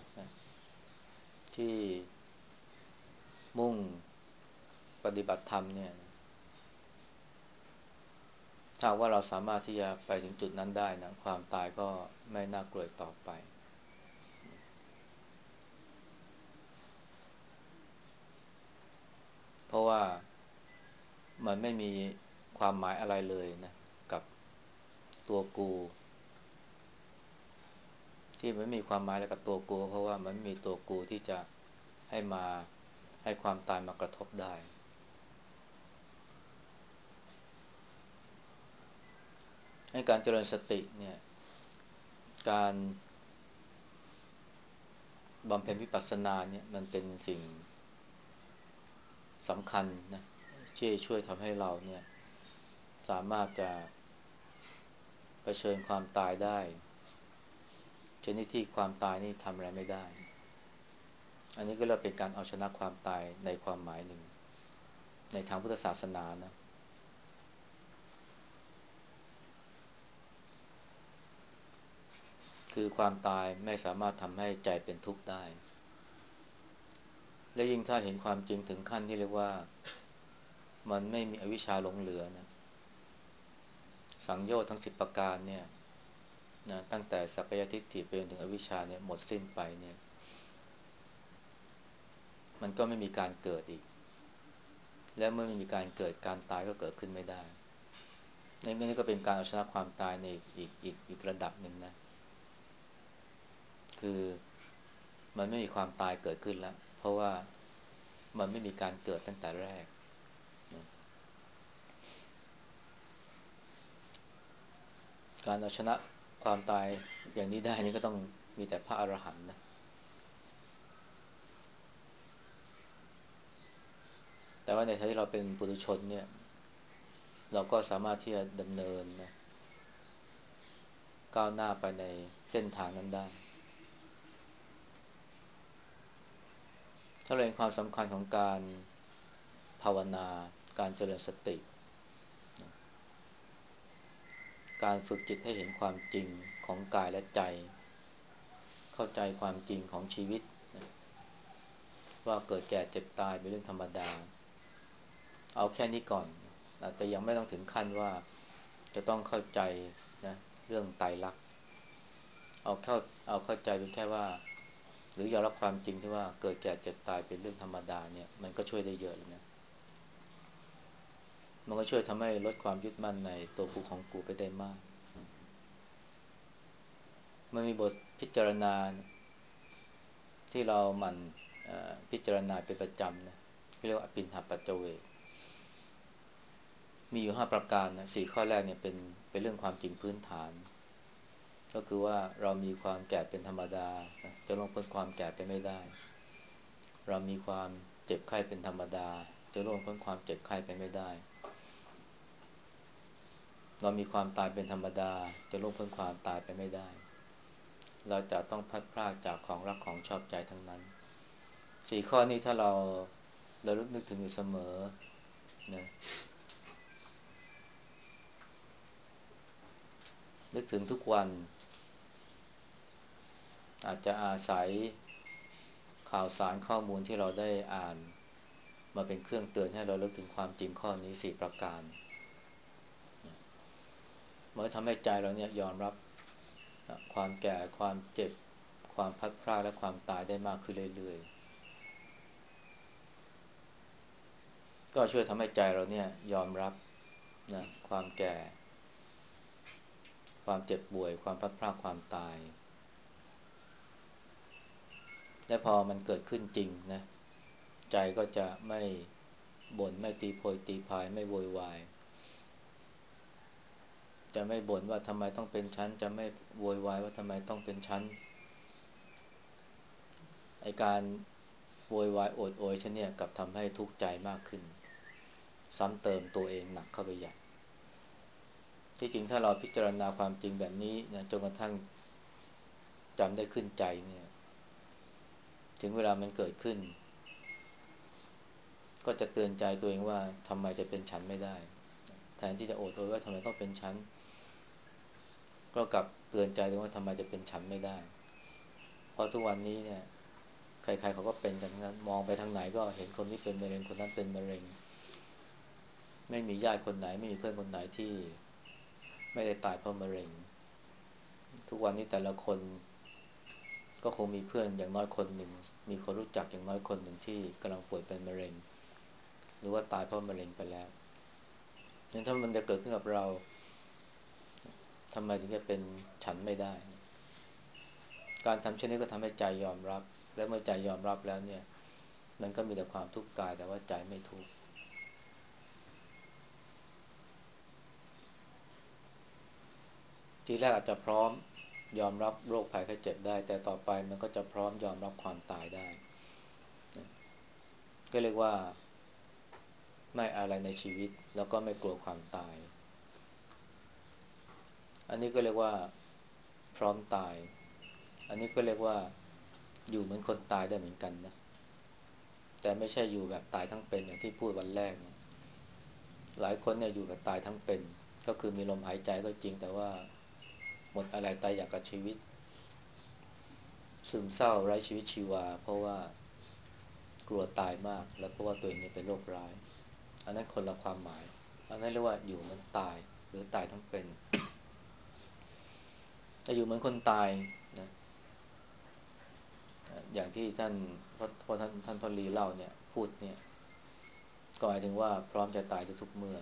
ที่มุ่งปฏิบัติธรรมเนี่ยถ้าว่าเราสามารถที่จะไปถึงจุดนั้นได้นะความตายก็ไม่น่ากลัวต่อไปเพราะว่ามันไม่มีความหมายอะไรเลยนะกับตัวกูที่มันไม่มีความหมายอะไรกับตัวกูเพราะว่ามันไม่มีตัวกูที่จะให้มาให้ความตายมากระทบได้ให้การเจริญสติเนี่ยการบำเพ็ญวิปัสสนาเนี่ยมันเป็นสิ่งสำคัญนะที่ช่วยทำให้เราเนี่ยสามารถจะเผชิญความตายได้ชนิดที่ความตายนี่ทำอะไรไม่ได้อันนี้ก็เรียกเป็นการเอาชนะความตายในความหมายหนึ่งในทางพุทธศาสนานะคือความตายไม่สามารถทำให้ใจเป็นทุกข์ได้และยิ่งถ้าเห็นความจริงถึงขั้นที่เรียกว่ามันไม่มีอวิชชาหลงเหลือนะสังโยชน์ทั้งสิบประการเนี่ยนะตั้งแต่สักกายทิฏฐิไปจนถึงอวิชชาเนี่ยหมดสิ้นไปเนี่ยมันก็ไม่มีการเกิดอีกและเมื่อไม่มีการเกิดการตายก็เกิดขึ้นไม่ได้ในนี้ก็เป็นการเอาชนะความตายในอีกอีกอีกระดับหนึ่งนะคือมันไม่มีความตายเกิดขึ้นแล้วเพราะว่ามันไม่มีการเกิดตั้งแต่แรกนะการเอาชนะความตายอย่างนี้ได้นี่ก็ต้องมีแต่พระอรหันต์นะแต่ว่าในฐานะที่เราเป็นปุถุชนเนี่ยเราก็สามารถที่จะดำเนินนะก้าวหน้าไปในเส้นทางนั้นได้ถ้าเราเห็นความสำคัญของการภาวนาการเจริญสติการฝึกจิตให้เห็นความจริงของกายและใจเข้าใจความจริงของชีวิตนะว่าเกิดแก่เจ็บตายเป็นเรื่องธรรมดาเอาแค่นี้ก่อนแต่ยังไม่ต้องถึงขั้นว่าจะต้องเข้าใจนะเรื่องไตรลักษณ์เอาเข้าเอาเข้าใจเป็นแค่ว่าหรือยอมรับความจริงที่ว่าเกิดแก่เจ็บตายเป็นเรื่องธรรมดาเนี่ยมันก็ช่วยได้เยอะเลยนะมันก็ช่วยทำให้ลดความยึดมั่นในตัวกูของกูไปได้มากมันมีบทพิจารณาที่เราหมั่นพิจารณาเป็นประจำนะที่เรียกว่าอภินหปัจจเวกมีอยู่ห้าประการนะสี่ข้อแรกเนี่ยเป็นเป็นเรื่องความจริงพื้นฐานก็คือว่าเรามีความแก่เป็นธรรมดาจะล่วงพ้นความแก่ไปไม่ได้เรามีความเจ็บไข้เป็นธรรมดาจะล่วงพ้นความเจ็บไข้ไปไม่ได้เรามีความตายเป็นธรรมดาจะล่วงพ้นความตายไปไม่ได้เราจะต้องพลัดพรากจากของรักของชอบใจทั้งนั้นสี่ข้อนี้ถ้าเราเราลึกนึกถึงอยู่เสมอนะนึกถึงทุกวันอาจจะอาศัยข่าวสารข้อมูลที่เราได้อ่านมาเป็นเครื่องเตือนให้เราเลิกถึงความจริงข้อนี้สี่ประการมันก็ทำให้ใจเราเนี่ยยอมรับความแก่ความเจ็บความพลัดพรากและความตายได้มากขึ้นเรื่อยๆก็ช่วยทำให้ใจเราเนี่ยยอมรับนะความแก่ความเจ็บป่วยความพลัดพรากความตายและพอมันเกิดขึ้นจริงนะใจก็จะไม่บ่นไม่ตีโพยตีพายไม่โวยวายจะไม่บ่นว่าทำไมต้องเป็นชั้นจะไม่โวยวายว่าทำไมต้องเป็นชั้นไอการโวยวายโอดโอยฉันเนี่ยกับทำให้ทุกข์ใจมากขึ้นซ้ำเติมตัวเองหนักเข้าไปใหญ่ที่จริงถ้าเราพิจารณาความจริงแบบนี้นะจนกระทั่งจำได้ขึ้นใจเนี่ยถึงเวลามันเกิดขึ้นก็จะเตือนใจตัวเองว่าทำไมจะเป็นฉันไม่ได้แทนที่จะโอดโอยว่าทำไมต้องเป็นฉันก็กลับเตือนใจตัวเองว่าทำไมจะเป็นฉันไม่ได้ราะทุกวันนี้เนี่ยใครๆเขาก็เป็นกันทั้งนั้นมองไปทางไหนก็เห็นคนนี้เป็นมะเร็งคนนั้นเป็นมะเร็งไม่มีญาติคนไหนไม่มีเพื่อนคนไหนที่ไม่ได้ตายเพราะมะเร็งทุกวันนี้แต่ละคนก็คงมีเพื่อนอย่างน้อยคนหนึ่งมีคนรู้จักอย่างน้อยคนหนึ่งที่กำลังป่วยเป็นมะเร็งหรือว่าตายเพราะมะเร็งไปแล้วงั้นถ้ามันจะเกิดขึ้นกับเราทำไมถึงจะเป็นฉันไม่ได้การทำเช่นนี้ก็ทำให้ใจยอมรับและเมื่อใจยอมรับแล้วเนี่ยมันก็มีแต่ความทุกข์กายแต่ว่าใจไม่ทุกข์ทีแรกอาจจะพร้อมยอมรับโรคภัยไข้เจ็บได้แต่ต่อไปมันก็จะพร้อมยอมรับความตายได้ก็เรียกว่าไม่อะไรในชีวิตแล้วก็ไม่กลัวความตายอันนี้ก็เรียกว่าพร้อมตายอันนี้ก็เรียกว่าอยู่เหมือนคนตายได้เหมือนกันนะแต่ไม่ใช่อยู่แบบตายทั้งเป็นอย่างที่พูดวันแรกนะหลายคนเนี่ยอยู่แบบตายทั้งเป็นก็คือมีลมหายใจก็จริงแต่ว่าหมดอะไรตายอยากกับชีวิตซึมเศร้าไร้ชีวิตชีวาเพราะว่ากลัวตายมากและเพราะว่าตัวเองเนี่ยเป็นโรคร้ายอันนั้นคนละความหมายอันนั้นเรียกว่าอยู่เหมือนตายหรือตายทั้งเป็นแต่อยู่เหมือนคนตายนะอย่างที่ท่านพอพอท่านท่านพอลีเล่าเนี่ยพูดเนี่ยก็หมายถึงว่าพร้อมจะตายทุกเมื่อ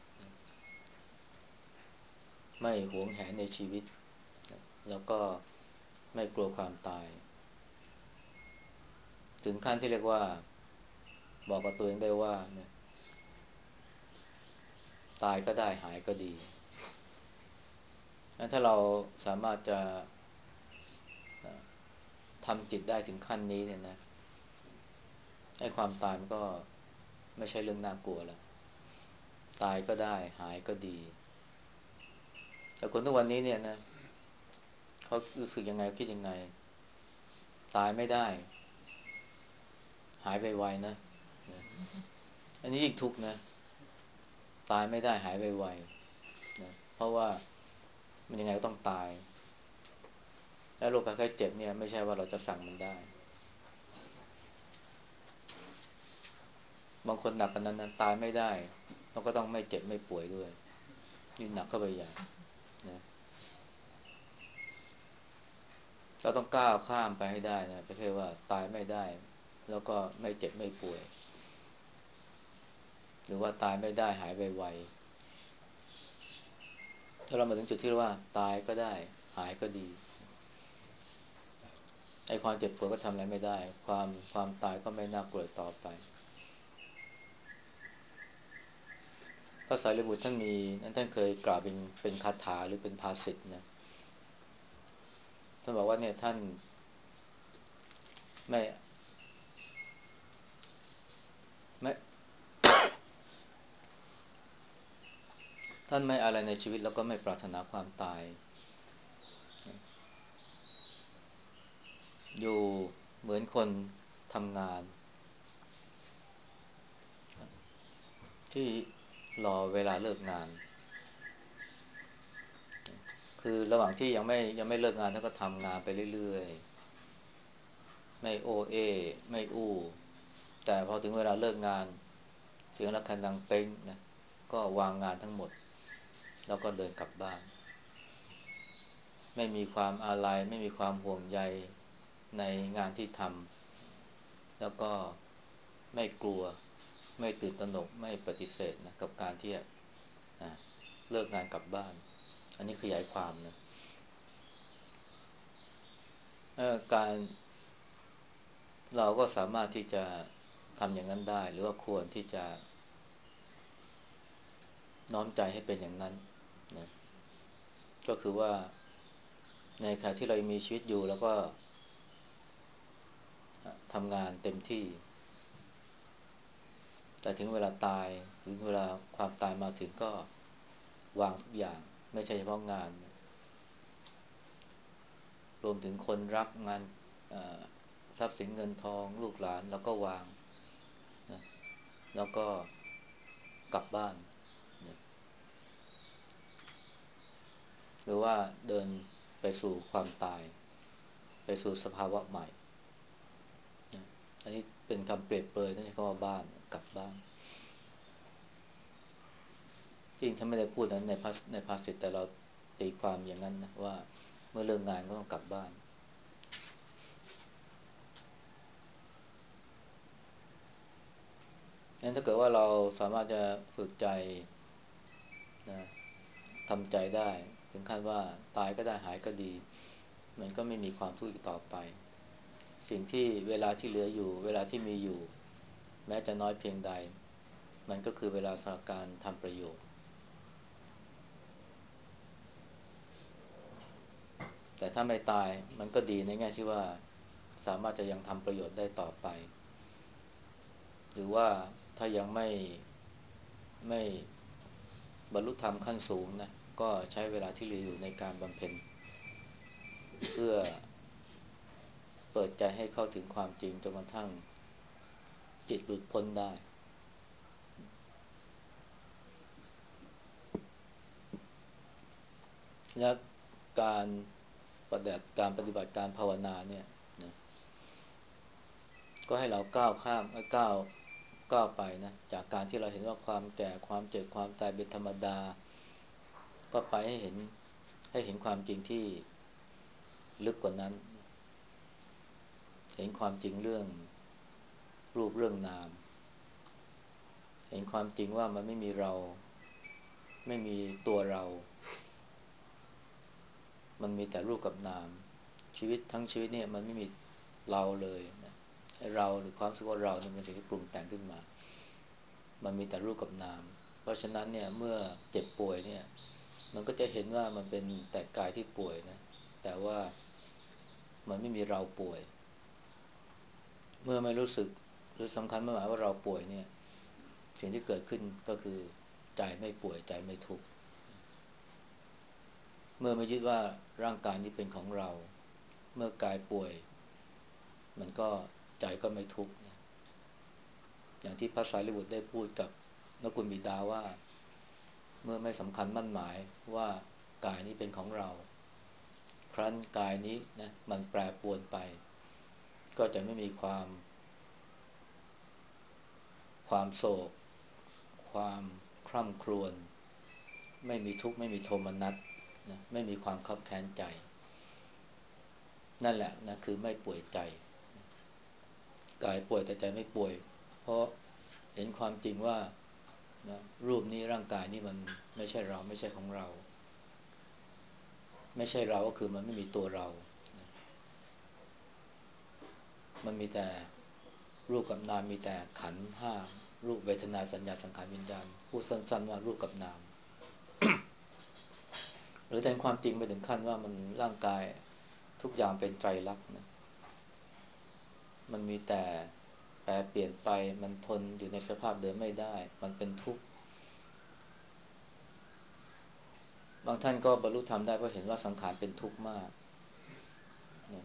ไม่หวงแหนในชีวิตแล้วก็ไม่กลัวความตายถึงขั้นที่เรียกว่าบอกกับตัวเองได้ว่าเนี่ยตายก็ได้หายก็ดีถ้าเราสามารถจะทำจิตได้ถึงขั้นนี้เนี่ยนะให้ความตายมันก็ไม่ใช่เรื่องน่ากลัวแล้วตายก็ได้หายก็ดีแต่คนทุกวันนี้เนี่ยนะเขารู้สึกยังไงคิดยังไงตายไม่ได้หายไปไวนะนะอันนี้ยิ่งทุกข์นะตายไม่ได้หายไปไวนะเพราะว่ามันยังไงก็ต้องตายและโรคภัยไข้เจ็บเนี่ยไม่ใช่ว่าเราจะสั่งมันได้บางคนหนักกว่านั้นนะตายไม่ได้เราก็ต้องไม่เจ็บไม่ป่วยด้วยยิ่งหนักเข้าไปใหญ่นะเราต้องก้าวข้ามไปให้ได้นะไม่ใช่ว่าตายไม่ได้แล้วก็ไม่เจ็บไม่ป่วยหรือว่าตายไม่ได้หายไวๆถ้าเรามาถึงจุดที่ว่าตายก็ได้หายก็ดีไอ้ความเจ็บปวดก็ทำอะไรไม่ได้ความความตายก็ไม่น่ากลัวต่อไปพระสารีบุตรท่านมีนั้นท่านเคยกล่าวเป็นเป็นคาถาหรือเป็นภาษิตนะท่านบอกว่าเนี่ยท่านไม่ไม่ท่านไม่อะไรในชีวิตแล้วก็ไม่ปรารถนาความตายอยู่เหมือนคนทำงานที่รอเวลาเลิกงานคือระหว่างที่ยังไม่ยังไม่เลิกงานท่านก็ทำงานไปเรื่อยๆไม่โอเอไม่อู้แต่พอถึงเวลาเลิกงานเสียงะระฆังดังเป้งนะก็วางงานทั้งหมดแล้วก็เดินกลับบ้านไม่มีความอาลัยไม่มีความห่วงใยในงานที่ทำแล้วก็ไม่กลัวไม่ตื่นตระหนกไม่ปฏิเสธนะกับการที่จะเลิกงานกลับบ้านอันนี้ขยายความนะการเราก็สามารถที่จะทำอย่างนั้นได้หรือว่าควรที่จะน้อมใจให้เป็นอย่างนั้นนะก็คือว่าในขณะที่เรามีชีวิตอยู่แล้วก็ทำงานเต็มที่แต่ถึงเวลาตายถึงเวลาความตายมาถึงก็วางทุกอย่างไม่ใช่เฉพาะงานรวมถึงคนรักงานทรัพย์สินเงินทองลูกหลานแล้วก็วางนะแล้วก็กลับบ้านนะหรือว่าเดินไปสู่ความตายไปสู่สภาวะใหม่นะอันนี้เป็นคำเปรียบเปรยนั่นใช้คำว่าบ้านกลับบ้านจริงฉันไม่ได้พูดนั้นในภาษในภาษิตแต่เราตีความอย่างนั้นนะว่าเมื่อเลิกงานก็ต้องกลับบ้านงั้นถ้าเกิดว่าเราสามารถจะฝึกใจนะทำใจได้ถึงขั้นว่าตายก็ได้หายก็ดีมันก็ไม่มีความทุกข์อีกต่อไปสิ่งที่เวลาที่เหลืออยู่เวลาที่มีอยู่แม้จะน้อยเพียงใดมันก็คือเวลาสำหรับการทำประโยชน์แต่ถ้าไม่ตายมันก็ดีในแง่ที่ว่าสามารถจะยังทำประโยชน์ได้ต่อไปหรือว่าถ้ายังไม่ไม่บรรลุธรรมขั้นสูงนะก็ใช้เวลาที่เหลืออยู่ในการบำเพ็ญเพื่อเปิดใจให้เข้าถึงความจริงจนกระทั่งจิตหลุดพ้นได้และการปฏิบัติการปฏิบัติการภาวนาเนี่ยนะก็ให้เราก้าวข้ามก้าวก้าวไปนะจากการที่เราเห็นว่าความแก่ความเจ็บความตายเป็นธรรมดาก็ไปให้เห็นให้เห็นความจริงที่ลึกกว่านั้นเห็นความจริงเรื่องรูปเรื่องนามเห็นความจริงว่ามันไม่มีเราไม่มีตัวเรามันมีแต่รูปกับนามชีวิตทั้งชีวิตเนี่ยมันไม่มีเราเลยนะเราหรือความรู้สึกว่าเราเนี่ยเป็นสิ่งที่ปรุงแต่งขึ้นมามันมีแต่รูปกับนามเพราะฉะนั้นเนี่ยเมื่อเจ็บป่วยเนี่ยมันก็จะเห็นว่ามันเป็นแต่กายที่ป่วยนะแต่ว่ามันไม่มีเราป่วยเมื่อไม่รู้สึกหรือสำคัญไม่หมายว่าเราป่วยเนี่ยสิ่งที่เกิดขึ้นก็คือใจไม่ป่วยใจไม่ทุกข์เมื่อไม่ยึดว่าร่างกายนี้เป็นของเราเมื่อกายป่วยมันก็ใจก็ไม่ทุกข์อย่างที่พระสารีบุตรได้พูดกับนกุลบิดาว่าเมื่อไม่สำคัญมั่นหมายว่ากายนี้เป็นของเราครั้นกายนี้นะมันแปรปรวนไปก็จะไม่มีความความโศกความคร่ำครวญไม่มีทุกข์ไม่มีโทมนัสนะไม่มีความคับแค้นใจนั่นแหละนะคือไม่ป่วยใจกายป่วยแต่ใจไม่ป่วยเพราะเห็นความจริงว่านะรูปนี้ร่างกายนี้มันไม่ใช่เราไม่ใช่ของเราไม่ใช่เราก็คือมันไม่มีตัวเรานะมันมีแต่รูปกับนามมีแต่ขันธ์ห้ารูปเวทนาสัญญาสังขารวิญญาณพูดสั้นๆว่ารูปกับนามหรือแทนความจริงไปถึงขั้นว่ามันร่างกายทุกอย่างเป็นไตรลักษณ์นะมันมีแต่แปรเปลี่ยนไปมันทนอยู่ในสภาพเดิมไม่ได้มันเป็นทุกข์บางท่านก็บรรลุธรรมได้เพราะเห็นว่าสังขารเป็นทุกข์มากนะ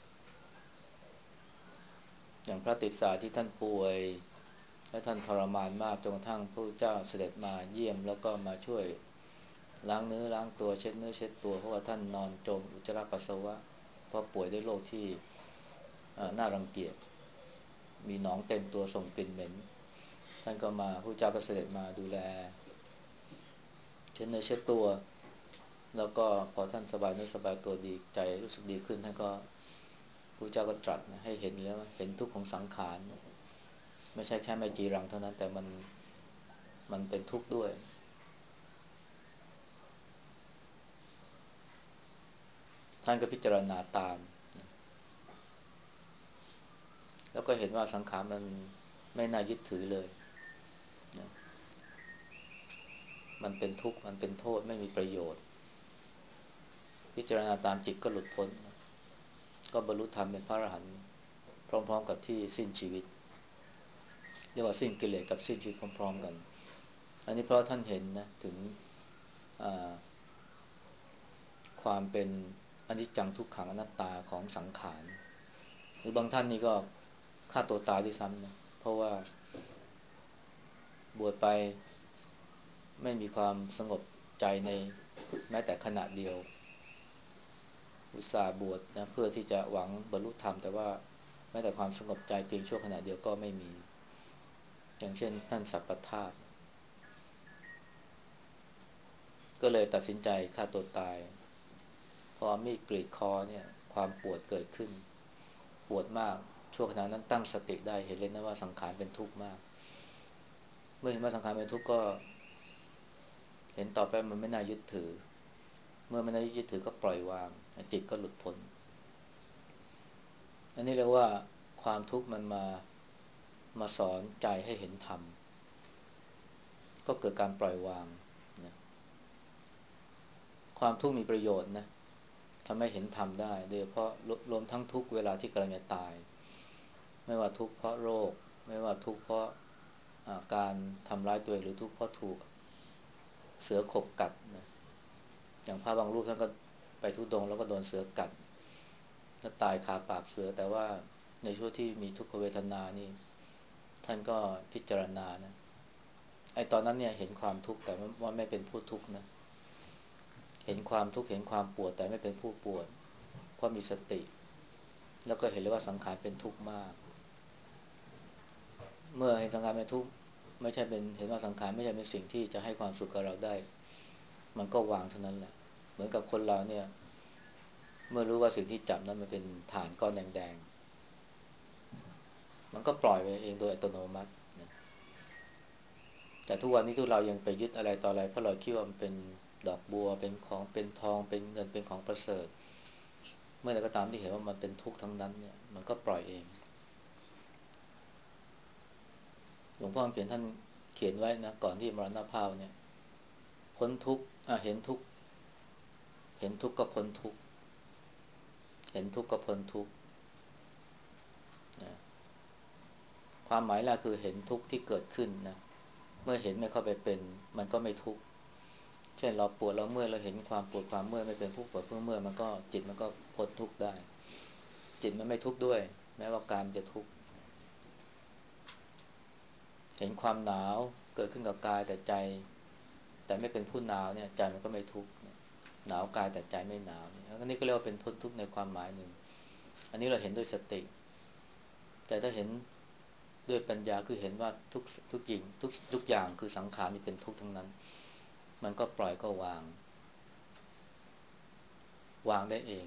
อย่างพระติสสาที่ท่านป่วยและท่านทรมานมากจนกระทั่งพระพุทธเจ้าเสด็จมาเยี่ยมแล้วก็มาช่วยล้างเนื้อล้างตัวเช็ดเนื้อเช็ดตัวเพราะว่าท่านนอนจมอุจจาระปัสสาวะเพราะป่วยด้วยโรคที่น่ารังเกียจมีหนองเต็มตัวส่งกลิ่นเหม็นท่านก็มาพระเจ้าก็เสด็จมาดูแลเช็ดเนื้อเช็ดตัวแล้วก็พอท่านสบายเนื้อสบายตัวดีใจรู้สึกดีขึ้นท่านก็พระเจ้าก็ตรัสให้เห็นแล้วเห็นทุกข์ของสังขารไม่ใช่แค่ไม่จีรังเท่านั้นแต่มันมันเป็นทุกข์ด้วยท่านก็พิจารณาตามแล้วก็เห็นว่าสังขารมันไม่น่ายึดถือเลยนะมันเป็นทุกข์มันเป็นโทษไม่มีประโยชน์พิจารณาตามจิตก็หลุดพ้นก็บรรลุธรรมเป็นพระอรหันต์พร้อมๆกับที่สิ้นชีวิตเรียกว่าสิ้นกิเลสกับสิ้นชีวิตพร้อมๆกันอันนี้เพราะท่านเห็นนะถึงความเป็นอนิจจังทุกขังอนัตตาของสังขารหรือบางท่านนี่ก็ฆ่าตัวตายด้วยซ้ำนะเพราะว่าบวชไปไม่มีความสงบใจในแม้แต่ขณะเดียวอุตส่าห์บวชนะเพื่อที่จะหวังบรรลุธรรมแต่ว่าแม้แต่ความสงบใจเพียงชั่วขณะเดียวก็ไม่มีอย่างเช่นท่านสัพพทาสก็เลยตัดสินใจฆ่าตัวตายพอมีดกรีดคอเนี่ยความปวดเกิดขึ้นปวดมากชั่วขณะนั้นตั้งสติได้เห็นเลยนะว่าสังขารเป็นทุกข์มากเมื่อเห็นว่าสังขารเป็นทุกข์ก็เห็นต่อไปมันไม่น่ายึดถือเมื่อไม่น่ายึดถือก็ปล่อยวางจิตก็หลุดพ้นอันนี้เรียกว่าความทุกข์มันมามาสอนใจให้เห็นธรรมก็เกิดการปล่อยวางนะความทุกข์มีประโยชน์นะทำให้เห็นธรรมได้โดยเฉพาะรวมทั้งทุกเวลาที่กำลังจะตายไม่ว่าทุกข์เพราะโรคไม่ว่าทุกข์เพราะการทำร้ายตัวเองหรือทุกข์เพราะถูกเสือขบกัดนะอย่างพระบางรูปท่านก็ไปทุดงค์แล้วก็โดนเสือกัดถ้าตายคาปากเสือแต่ว่าในช่วงที่มีทุกขเวทนานี่ท่านก็พิจารณานะไอ้ตอนนั้นเนี่ยเห็นความทุกข์แต่ว่าไม่เป็นผู้ทุกข์นะเห็นความทุกข์เห็นความปวดแต่ไม่เป็นผู้ปวดเพราะมีสติแล้วก็เห็นเลยว่าสังขารเป็นทุกข์มากเมื่อเห็นสังขารเป็นทุกข์ไม่ใช่เป็นเห็นว่าสังขารไม่ใช่เป็นสิ่งที่จะให้ความสุขกับเราได้มันก็วางเท่านั้นแหละเหมือนกับคนเราเนี่ยเมื่อรู้ว่าสิ่งที่จับนั้นมันเป็นฐานก้อนแดงๆมันก็ปล่อยไปเองโดยอัตโนมัตินะแต่ทุกวันนี้ทุกเรายังไปยึดอะไรต่ออะไรเพราะเราคิดว่ามันเป็นดอกบัวเป็นของเป็นทองเป็นเงินเป็นของประเสริฐเมื่อใดก็ตามที่เห็นว่ามันเป็นทุกข์ทั้งนั้นเนี่ยมันก็ปล่อยเองหลวงพ่อเขียนท่านเขียนไว้นะก่อนที่มรณภาพเนี่ยพ้นทุกข์อ่ะเห็นทุกข์เห็นทุกข์ก็พ้นทุกข์เห็นทุกข์ก็พ้นทุกข์นะความหมายแรกคือเห็นทุกข์ที่เกิดขึ้นนะเมื่อเห็นไม่เข้าไปเป็นมันก็ไม่ทุกข์เช่นเราปวดเราเมื่อยเราเห็นความปวดความเมื่อยไม่เป็นผู้ปวดผู้เมื่อยมันก็จิตมันก็พ้นทุกข์ได้จิตมันไม่ทุกข์ด้วยแม้ว่ากายมันจะทุกข์เห็นความหนาวเกิดขึ้นกับกายแต่ใจแต่ไม่เป็นผู้หนาวเนี่ยใจมันก็ไม่ทุกข์หนาวกายแต่ใจไม่หนาวเนี่ยอันนี้ก็เรียกว่าเป็นพ้นทุกข์ในความหมายหนึ่งอันนี้เราเห็นด้วยสติแต่ถ้าเห็นด้วยปัญญาคือเห็นว่าทุกทุกสิ่งทุกทุกอย่างคือสังขารนี่เป็นทุกข์ทั้งนั้นมันก็ปล่อยก็วางวางได้เอง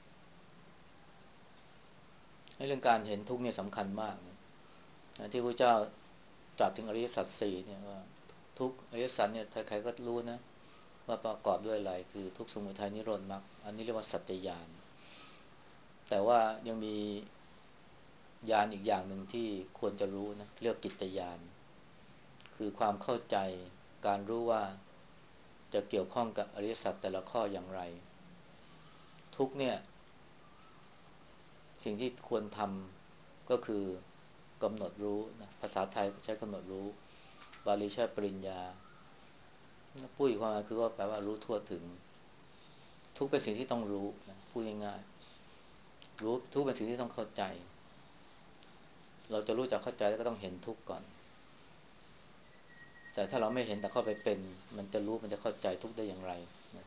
ให้เรื่องการเห็นทุกข์เนี่ยสำคัญมากนะที่พระเจ้าตรัสถึงอริยสัจสี่เนี่ยว่าทุกอริยสัจเนี่ยใครๆก็รู้นะว่าประกอบด้วยอะไรคือทุกข์สมุทัยนิโรธมรรคอันนี้เรียกว่าสัจจญาณแต่ว่ายังมีญาณอีกอย่างหนึ่งที่ควรจะรู้นะเรียกกิจญาณคือความเข้าใจการรู้ว่าจะเกี่ยวข้องกับอริยสัจแต่ละข้ออย่างไรทุกเนี่ยสิ่งที่ควรทำก็คือกำหนดรู้นะภาษาไทยใช้กำหนดรู้บาลีใช้ปริญญาพูดอีกความหมายคือว่าแปลว่ารู้ทั่วถึงทุกเป็นสิ่งที่ต้องรู้นะพูดง่ายๆรู้ทุกเป็นสิ่งที่ต้องเข้าใจเราจะรู้จักเข้าใจแล้วก็ต้องเห็นทุกก่อนแต่ถ้าเราไม่เห็นแต่เข้าไปเป็นมันจะรู้มันจะเข้าใจทุกได้อย่างไรนะ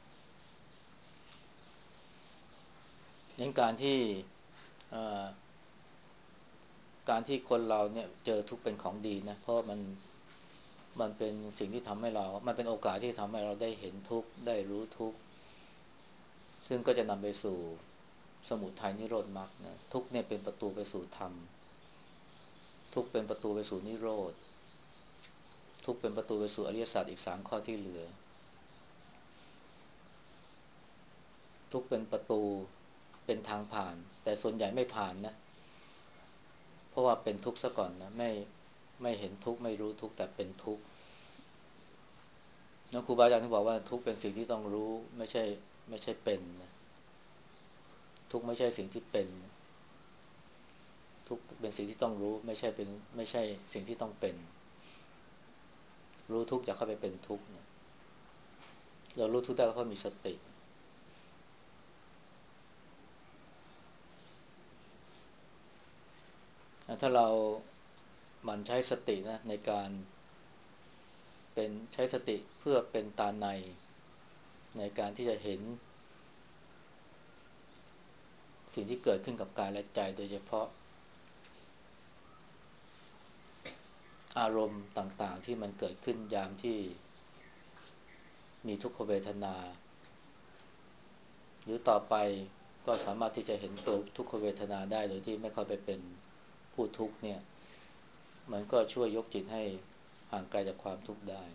งั้นการที่การที่คนเราเนี่ยเจอทุกข์เป็นของดีนะเพราะมันมันเป็นสิ่งที่ทำให้เรามันเป็นโอกาสที่ทำให้เราได้เห็นทุกข์ได้รู้ทุกข์ซึ่งก็จะนำไปสู่สมุทัยนิโรธมรรคนะทุกข์เนี่ยเป็นประตูไปสู่ธรรมทุกข์เป็นประตูไปสู่นิโรธทุกข์เป็นประตูไปสู่อริยสัจอีกสามข้อที่เหลือทุกข์เป็นประตูเป็นทางผ่านแต่ส่วนใหญ่ไม่ผ่านนะเพราะว่าเป็นทุกข์ซะก่อนนะไม่ไม่เห็นทุกข์ไม่รู้ทุกข์แต่เป็นทุกข์นะครูบาอาจารย์ที่บอกว่าทุกข์เป็นสิ่งที่ต้องรู้ไม่ใช่ไม่ใช่เป็นนะทุกข์ไม่ใช่สิ่งที่เป็นทุกข์เป็นสิ่งที่ต้องรู้ไม่ใช่เป็นไม่ใช่สิ่งที่ต้องเป็นรู้ทุกข์จะเข้าไปเป็นทุกข์นะเรารู้ทุกข์ได้เพราะมีสติถ้าเราหมั่นใช้สตินะในการเป็นใช้สติเพื่อเป็นตาในในการที่จะเห็นสิ่งที่เกิดขึ้นกับกายและใจโดยเฉพาะอารมณ์ต่างๆที่มันเกิดขึ้นยามที่มีทุกขเวทนาหรือต่อไปก็สามารถที่จะเห็นตัวทุกขเวทนาได้โดยที่ไม่เข้าไปเป็นผู้ทุกข์เนี่ยมันก็ช่วยยกจิตให้ห่างไกลจากความทุกข์ได้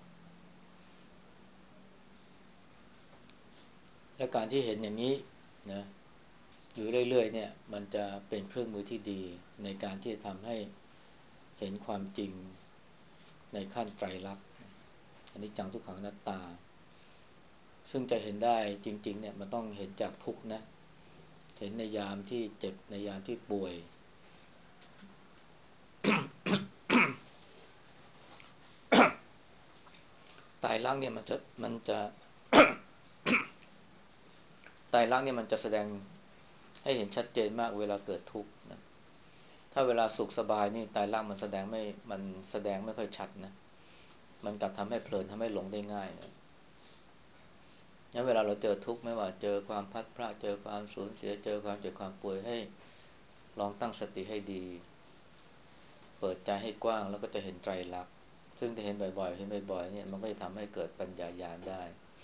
และการที่เห็นอย่างนี้นะอยู่เรื่อยๆเนี่ยมันจะเป็นเครื่องมือที่ดีในการที่จะทำให้เห็นความจริงในขั้นไตรลักษณ์อนิจจังทุกขังอนัตตาซึ่งจะเห็นได้จริงๆเนี่ยมันต้องเห็นจากทุกข์นะเห็นในยามที่เจ็บในยามที่ป่วยไตรลักษณ์เนี่ยมันจะมันจะไตรลักษณ์เนี่ยมันจะแสดงให้เห็นชัดเจนมากเวลาเกิดทุกข์นะถ้าเวลาสุขสบายนี่ไตรลักษณ์มันแสดงไม่มันแสดงไม่ค่อยชัดนะมันกลับทำให้เพลินทำให้หลงได้ง่ายนะงั้นเวลาเราเจอทุกข์ไม่ว่าเจอความพัดพรากเจอความสูญเสียเจอความเจ็บความป่วยให้ลองตั้งสติให้ดีเปิดใจให้กว้างแล้วก็จะเห็นไตรลักษณ์ซึ่งถ้าเห็นบ่อยๆเห็นบ่อยๆเนี่ยมันก็จะทำให้เกิดปัญญาญาณได้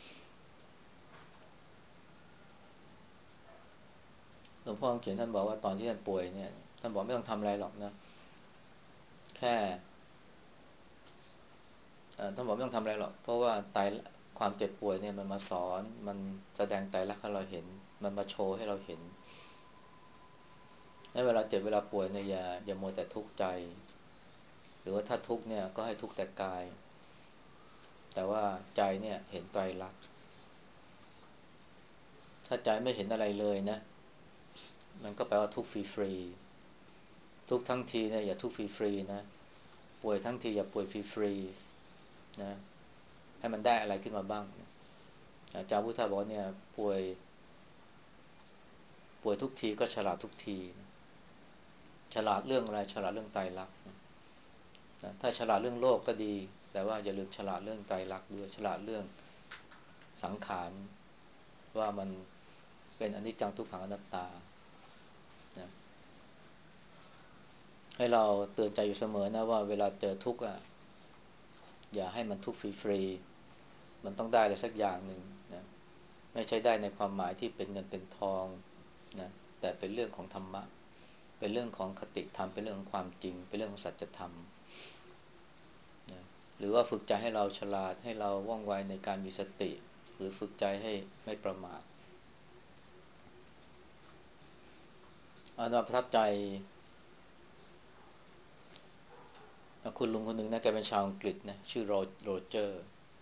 หลวงพ่อเขียนท่านบอกว่าตอนที่ท่านป่วยเนี่ยท่านบอกไม่ต้องทำอะไรหรอกนะแค่ท่านบอกไม่ต้องทำอะไรหรอกเพราะว่าไตความเจ็บป่วยเนี่ยมันมาสอนมันแสดงไตรลักษณ์ให้เราเห็นมันมาโชว์ให้เราเห็นในเวลาเจ็บเวลาป่วยเนี่ยอย่าอย่ามัวแต่ทุกข์ใจหรือว่าถ้าทุกข์เนี่ยก็ให้ทุกข์แต่กายแต่ว่าใจเนี่ยเห็นไตรลักษณ์ถ้าใจไม่เห็นอะไรเลยนะมันก็แปลว่าทุกข์ฟรีๆทุกทั้งทีเนี่ยอย่าทุกข์ฟรีๆนะป่วยทั้งทีอย่าป่วยฟรีๆนะให้มันได้อะไรขึ้นมาบ้างอาจารย์พุทธาบอกเนี่ยป่วยป่วยทุกทีก็ฉลาดทุกทีฉลาดเรื่องอะไรฉลาดเรื่องไตรลักษณ์ถ้าฉลาดเรื่องโลกก็ดีแต่ว่าอย่าลืมฉลาดเรื่องไตรลักษณ์ด้วยฉลาดเรื่องสังขารว่ามันเป็นอนิจจังทุกขังอนัตตานะให้เราเตือนใจอยู่เสมอนะว่าเวลาเจอทุกข์อ่ะอย่าให้มันทุกข์ฟรีๆมันต้องได้อะไรสักอย่างหนึ่งนะไม่ใช่ได้ในความหมายที่เป็นเงินเป็นทองนะแต่เป็นเรื่องของธรรมะเป็นเรื่องของคติธรรมเป็นเรื่องของความจริงเป็นเรื่องของสัจธรรมนะหรือว่าฝึกใจให้เราฉลาดให้เราว่องไวในการมีสติหรือฝึกใจให้ไม่ประมาทอันว่าประทับใจคุณลุงคนหนึ่งนะแกเป็นชาวอังกฤษนะชื่อโรโรเจอร์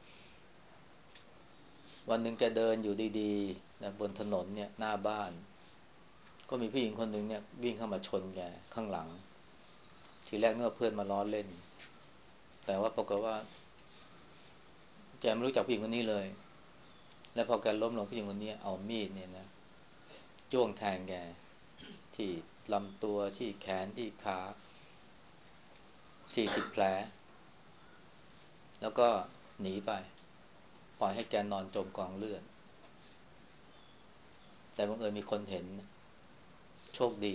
วันหนึ่งแกเดินอยู่ดีๆนะบนถนนเนี่ยหน้าบ้านก็มีผู้หญิงคนหนึ่งเนี่ยวิ่งเข้ามาชนแกข้างหลังทีแรกนึกว่าเพื่อนมาล้อเล่นแต่ว่าปรากฏว่าแกไม่รู้จักผู้หญิงคนนี้เลยและพอแกล้มลงผู้หญิงคนนี้เอามีดเนี่ยนะจ้วงแทงแกที่ลำตัวที่แขนที่ขาสี่สิบแผลแล้วก็หนีไปปล่อยให้แกนอนจมกองเลือดแต่บังเอิญมีคนเห็นโชคดี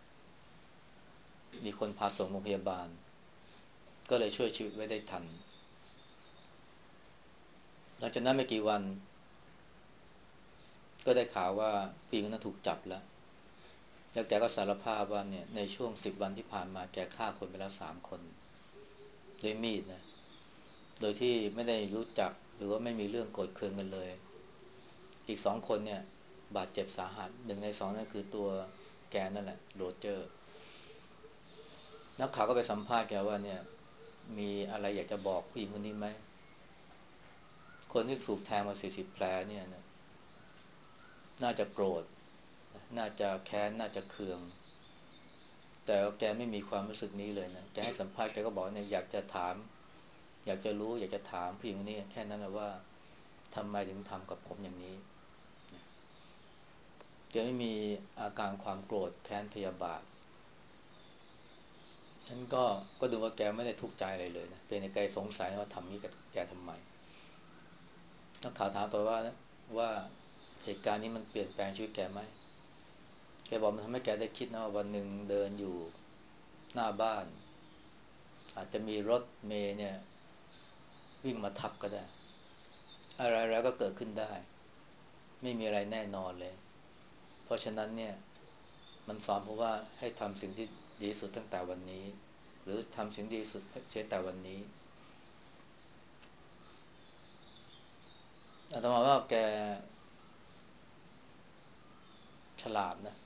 มีคนพาส่งโรงพยาบาลก็เลยช่วยชีวิตไว้ได้ทันหลังจากนั้นไม่กี่วันก็ได้ข่าวว่าผู้หญิงนั้นถูกจับแล้วแล้วแกก็สารภาพว่าเนี่ยในช่วงสิบวันที่ผ่านมาแกฆ่าคนไปแล้วสามคนด้วยมีดนะโดยที่ไม่ได้รู้จักหรือว่าไม่มีเรื่องโกรธเคืองกันเลยอีกสองคนเนี่ยบาดเจ็บสาหัสหนึ่งในสองนั่นคือตัวแกนั่นแหละโรเจอร์นักข่าวก็ไปสัมภาษณ์แกว่าเนี่ยมีอะไรอยากจะบอกผู้หญิงคนนี้ไหมคนที่ถูกแทงมาสี่สิบแผลเนี่ยนะน่าจะโกรธน่าจะแค้นน่าจะเคืองแต่แกไม่มีความรู้สึกนี้เลยนะแกให้สัมภาษณ์แกก็บอกเนี่ยอยากจะถามอยากจะรู้อยากจะถามผู้หญิงคนนี้แค่นั้นแหละว่าทำไมถึงทำกับผมอย่างนี้แกไม่มีอาการความโกรธแค้นพยาบาทฉันก็ก็ดูว่าแกไม่ได้ทุกข์ใจอะไรเลยนะเป็นในใจสงสัยว่าทำนี้กับแกทำไมนักข่าวถามต่อว่าว่าเหตุการณ์นี้มันเปลี่ยนแปลงชีวิตแกไหมแกบอกมันทำให้แกได้คิดนะว่าวันหนึ่งเดินอยู่หน้าบ้านอาจจะมีรถเมล์เนี่ยวิ่งมาทับก็ได้อะไรแล้วก็เกิดขึ้นได้ไม่มีอะไรแน่นอนเลยเพราะฉะนั้นเนี่ยมันสอนเพราะว่าให้ทำสิ่งที่ดีสุดตั้งแต่วันนี้หรือทำสิ่งดีสุดเสียแต่วันนี้อาตมาว่าแกฉลาดนะ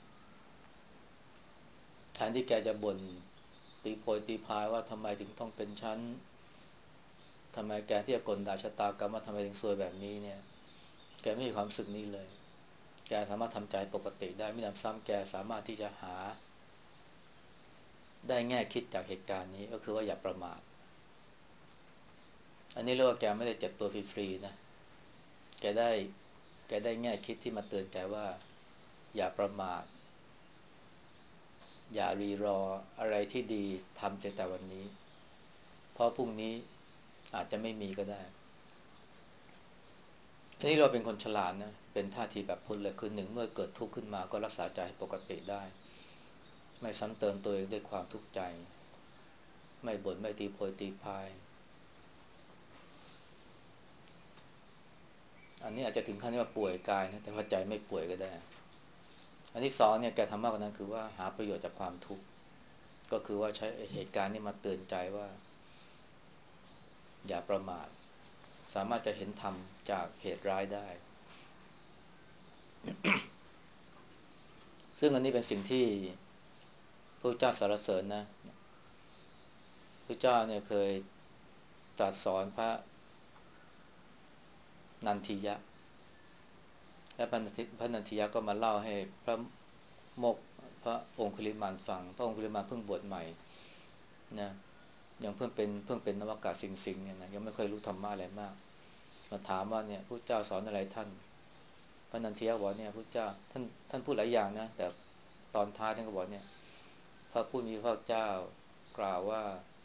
แทนที่แกจะบ่นตีโพยตีพายว่าทำไมถึงต้องเป็นชั้นทำไมแกที่จะกลด่าชะตากรรมว่าทำไมถึงซวยแบบนี้เนี่ยแกไม่มีความรู้สึกนี้เลยแกสามารถทำใจปกติได้ไม่นำซ้ำแกสามารถที่จะหาได้แง่คิดจากเหตุการณ์นี้ก็คือว่าอย่าประมาทอันนี้เรียกว่าแกไม่ได้เจ็บตัวฟรีๆนะแกได้แกได้แง่คิดที่มาเตือนใจว่าอย่าประมาทอย่ารีรออะไรที่ดีทำเสียแต่วันนี้เพราะพรุ่งนี้อาจจะไม่มีก็ได้อันนี้เราเป็นคนฉลาดนะเป็นท่าทีแบบพุทธเลยคือหนึ่งเมื่อเกิดทุกข์ขึ้นมาก็รักษาใจให้ปกติได้ไม่ซ้ำเติมตัวเองด้วยความทุกข์ใจไม่บ่นไม่ตีโพยตีพายอันนี้อาจจะถึงขั้นที่ว่าป่วยกายนะแต่ว่าใจไม่ป่วยก็ได้อันที่สองเนี่ยแกทำมากกว่านั้นคือว่าหาประโยชน์จากความทุกข์ก็คือว่าใช้เหตุการณ์นี้มาเตือนใจว่าอย่าประมาทสามารถจะเห็นธรรมจากเหตุร้ายได้ซึ่งอันนี้เป็นสิ่งที่พระเจ้าสรรเสริญนะพระเจ้าเนี่ยเคยตรัสสอนพระนันทิยะและพระนันทิยะก็มาเล่าให้พระโมกพระองคุลิมานฟังพระองคุลิมานเพิ่งบวชใหม่นะยังเพิ่งเป็นเพิ่งเป็นนวากาสิงสิงเนี่ยนะยังไม่เคยรู้ธรรมะอะไรมากมาถามว่าเนี่ยพระเจ้าสอนอะไรท่านพระนันทิยะบอกเนี่ยพระเจ้าท่านท่านพูดหลายอย่างนะแต่ตอนท้ายท่านก็บอกเนี่ยพระผู้มีพระเจ้ากล่าวว่า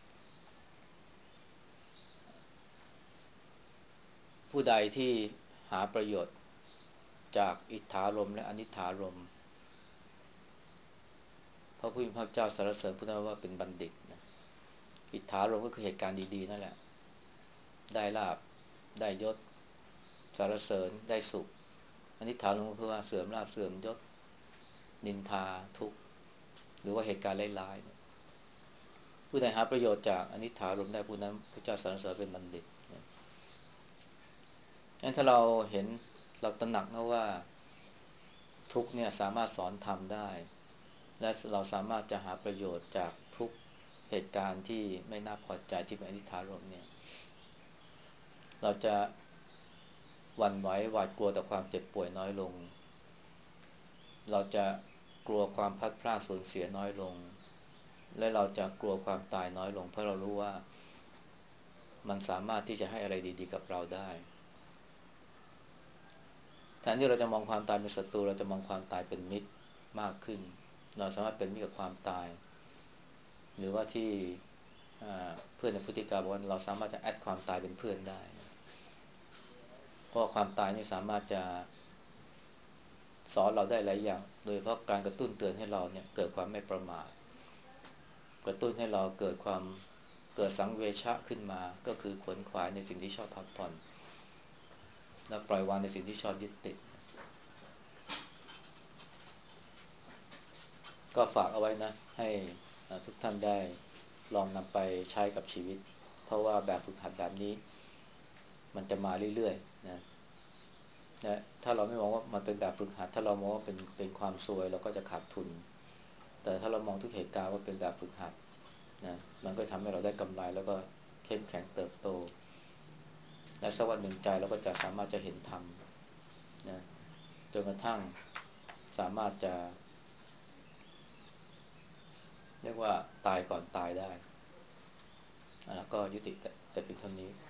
ผู้ใดที่หาประโยชน์จากอิทธารมและอนิถารมพระผู้มีพระเจ้าสรรเสริญผู้นั้นว่าเป็นบัณฑิตนะอิทธารมก็คือเหตุการณ์ดีๆนั่นแหละได้ลาภได้ยศสรรเสริญได้สุขอนิถารมก็คือว่าเสื่อมลาภเสื่อมยศนินทาทุกข์หรือว่าเหตุการณ์ร้ายๆผู้ใดหาประโยชน์จากอนิถารมได้ผู้นั้นพระเจ้าสรรเสริญเป็นบัณฑิตงั้นถ้าเราเห็นเราตระหนักนะว่าทุกเนี่ยสามารถสอนธรรมได้และเราสามารถจะหาประโยชน์จากทุกเหตุการณ์ที่ไม่น่าพอใจที่เป็นอนิถารมเนี่ยเราจะหวั่นไหวหวาดกลัวต่อความเจ็บป่วยน้อยลงเราจะกลัวความพลัดพรากสูญเสียน้อยลงและเราจะกลัวความตายน้อยลงเพราะเรารู้ว่ามันสามารถที่จะให้อะไรดีๆกับเราได้แทนที่เราจะมองความตายเป็นศัตรูเราจะมองความตายเป็นมิตรมากขึ้นเราสามารถเป็นมิตรกับความตายหรือว่าที่เพื่อนในพฤติกรรมบอกว่าเราสามารถจะแอดความตายเป็นเพื่อนได้เพราะความตายนี่สามารถจะสอนเราได้หลายอย่างโดยเพราะการกระตุ้นเตือนให้เราเนี่ยเกิดความไม่ประมาทกระตุ้นให้เราเกิดความเกิดสังเวชะขึ้นมาก็คือขวนขวายในสิ่งที่ชอบพักผ่อนและปล่อยวางในสิ่งที่ชอบยึดติดก็ฝากเอาไว้นะให้ทุกท่านได้ลองนำไปใช้กับชีวิตเพราะว่าแบบฝึกหัดแบบนี้มันจะมาเรื่อยๆนะนะถ้าเราไม่มองว่ามันเป็นแบบฝึกหัดถ้าเรามองว่าเป็นเป็นความซวยเราก็จะขาดทุนแต่ถ้าเรามองทุกเหตุการณ์ว่าเป็นแบบฝึกหัดนะมันก็ทำให้เราได้กำไรแล้วก็เข้มแข็งเติบโตและสักวันหนึ่งใจเราก็จะสามารถจะเห็นธรรมนะจนกระทั่งสามารถจะเรียกว่าตายก่อนตายได้แล้วก็ยุติแต่แต่เพียงเท่านี้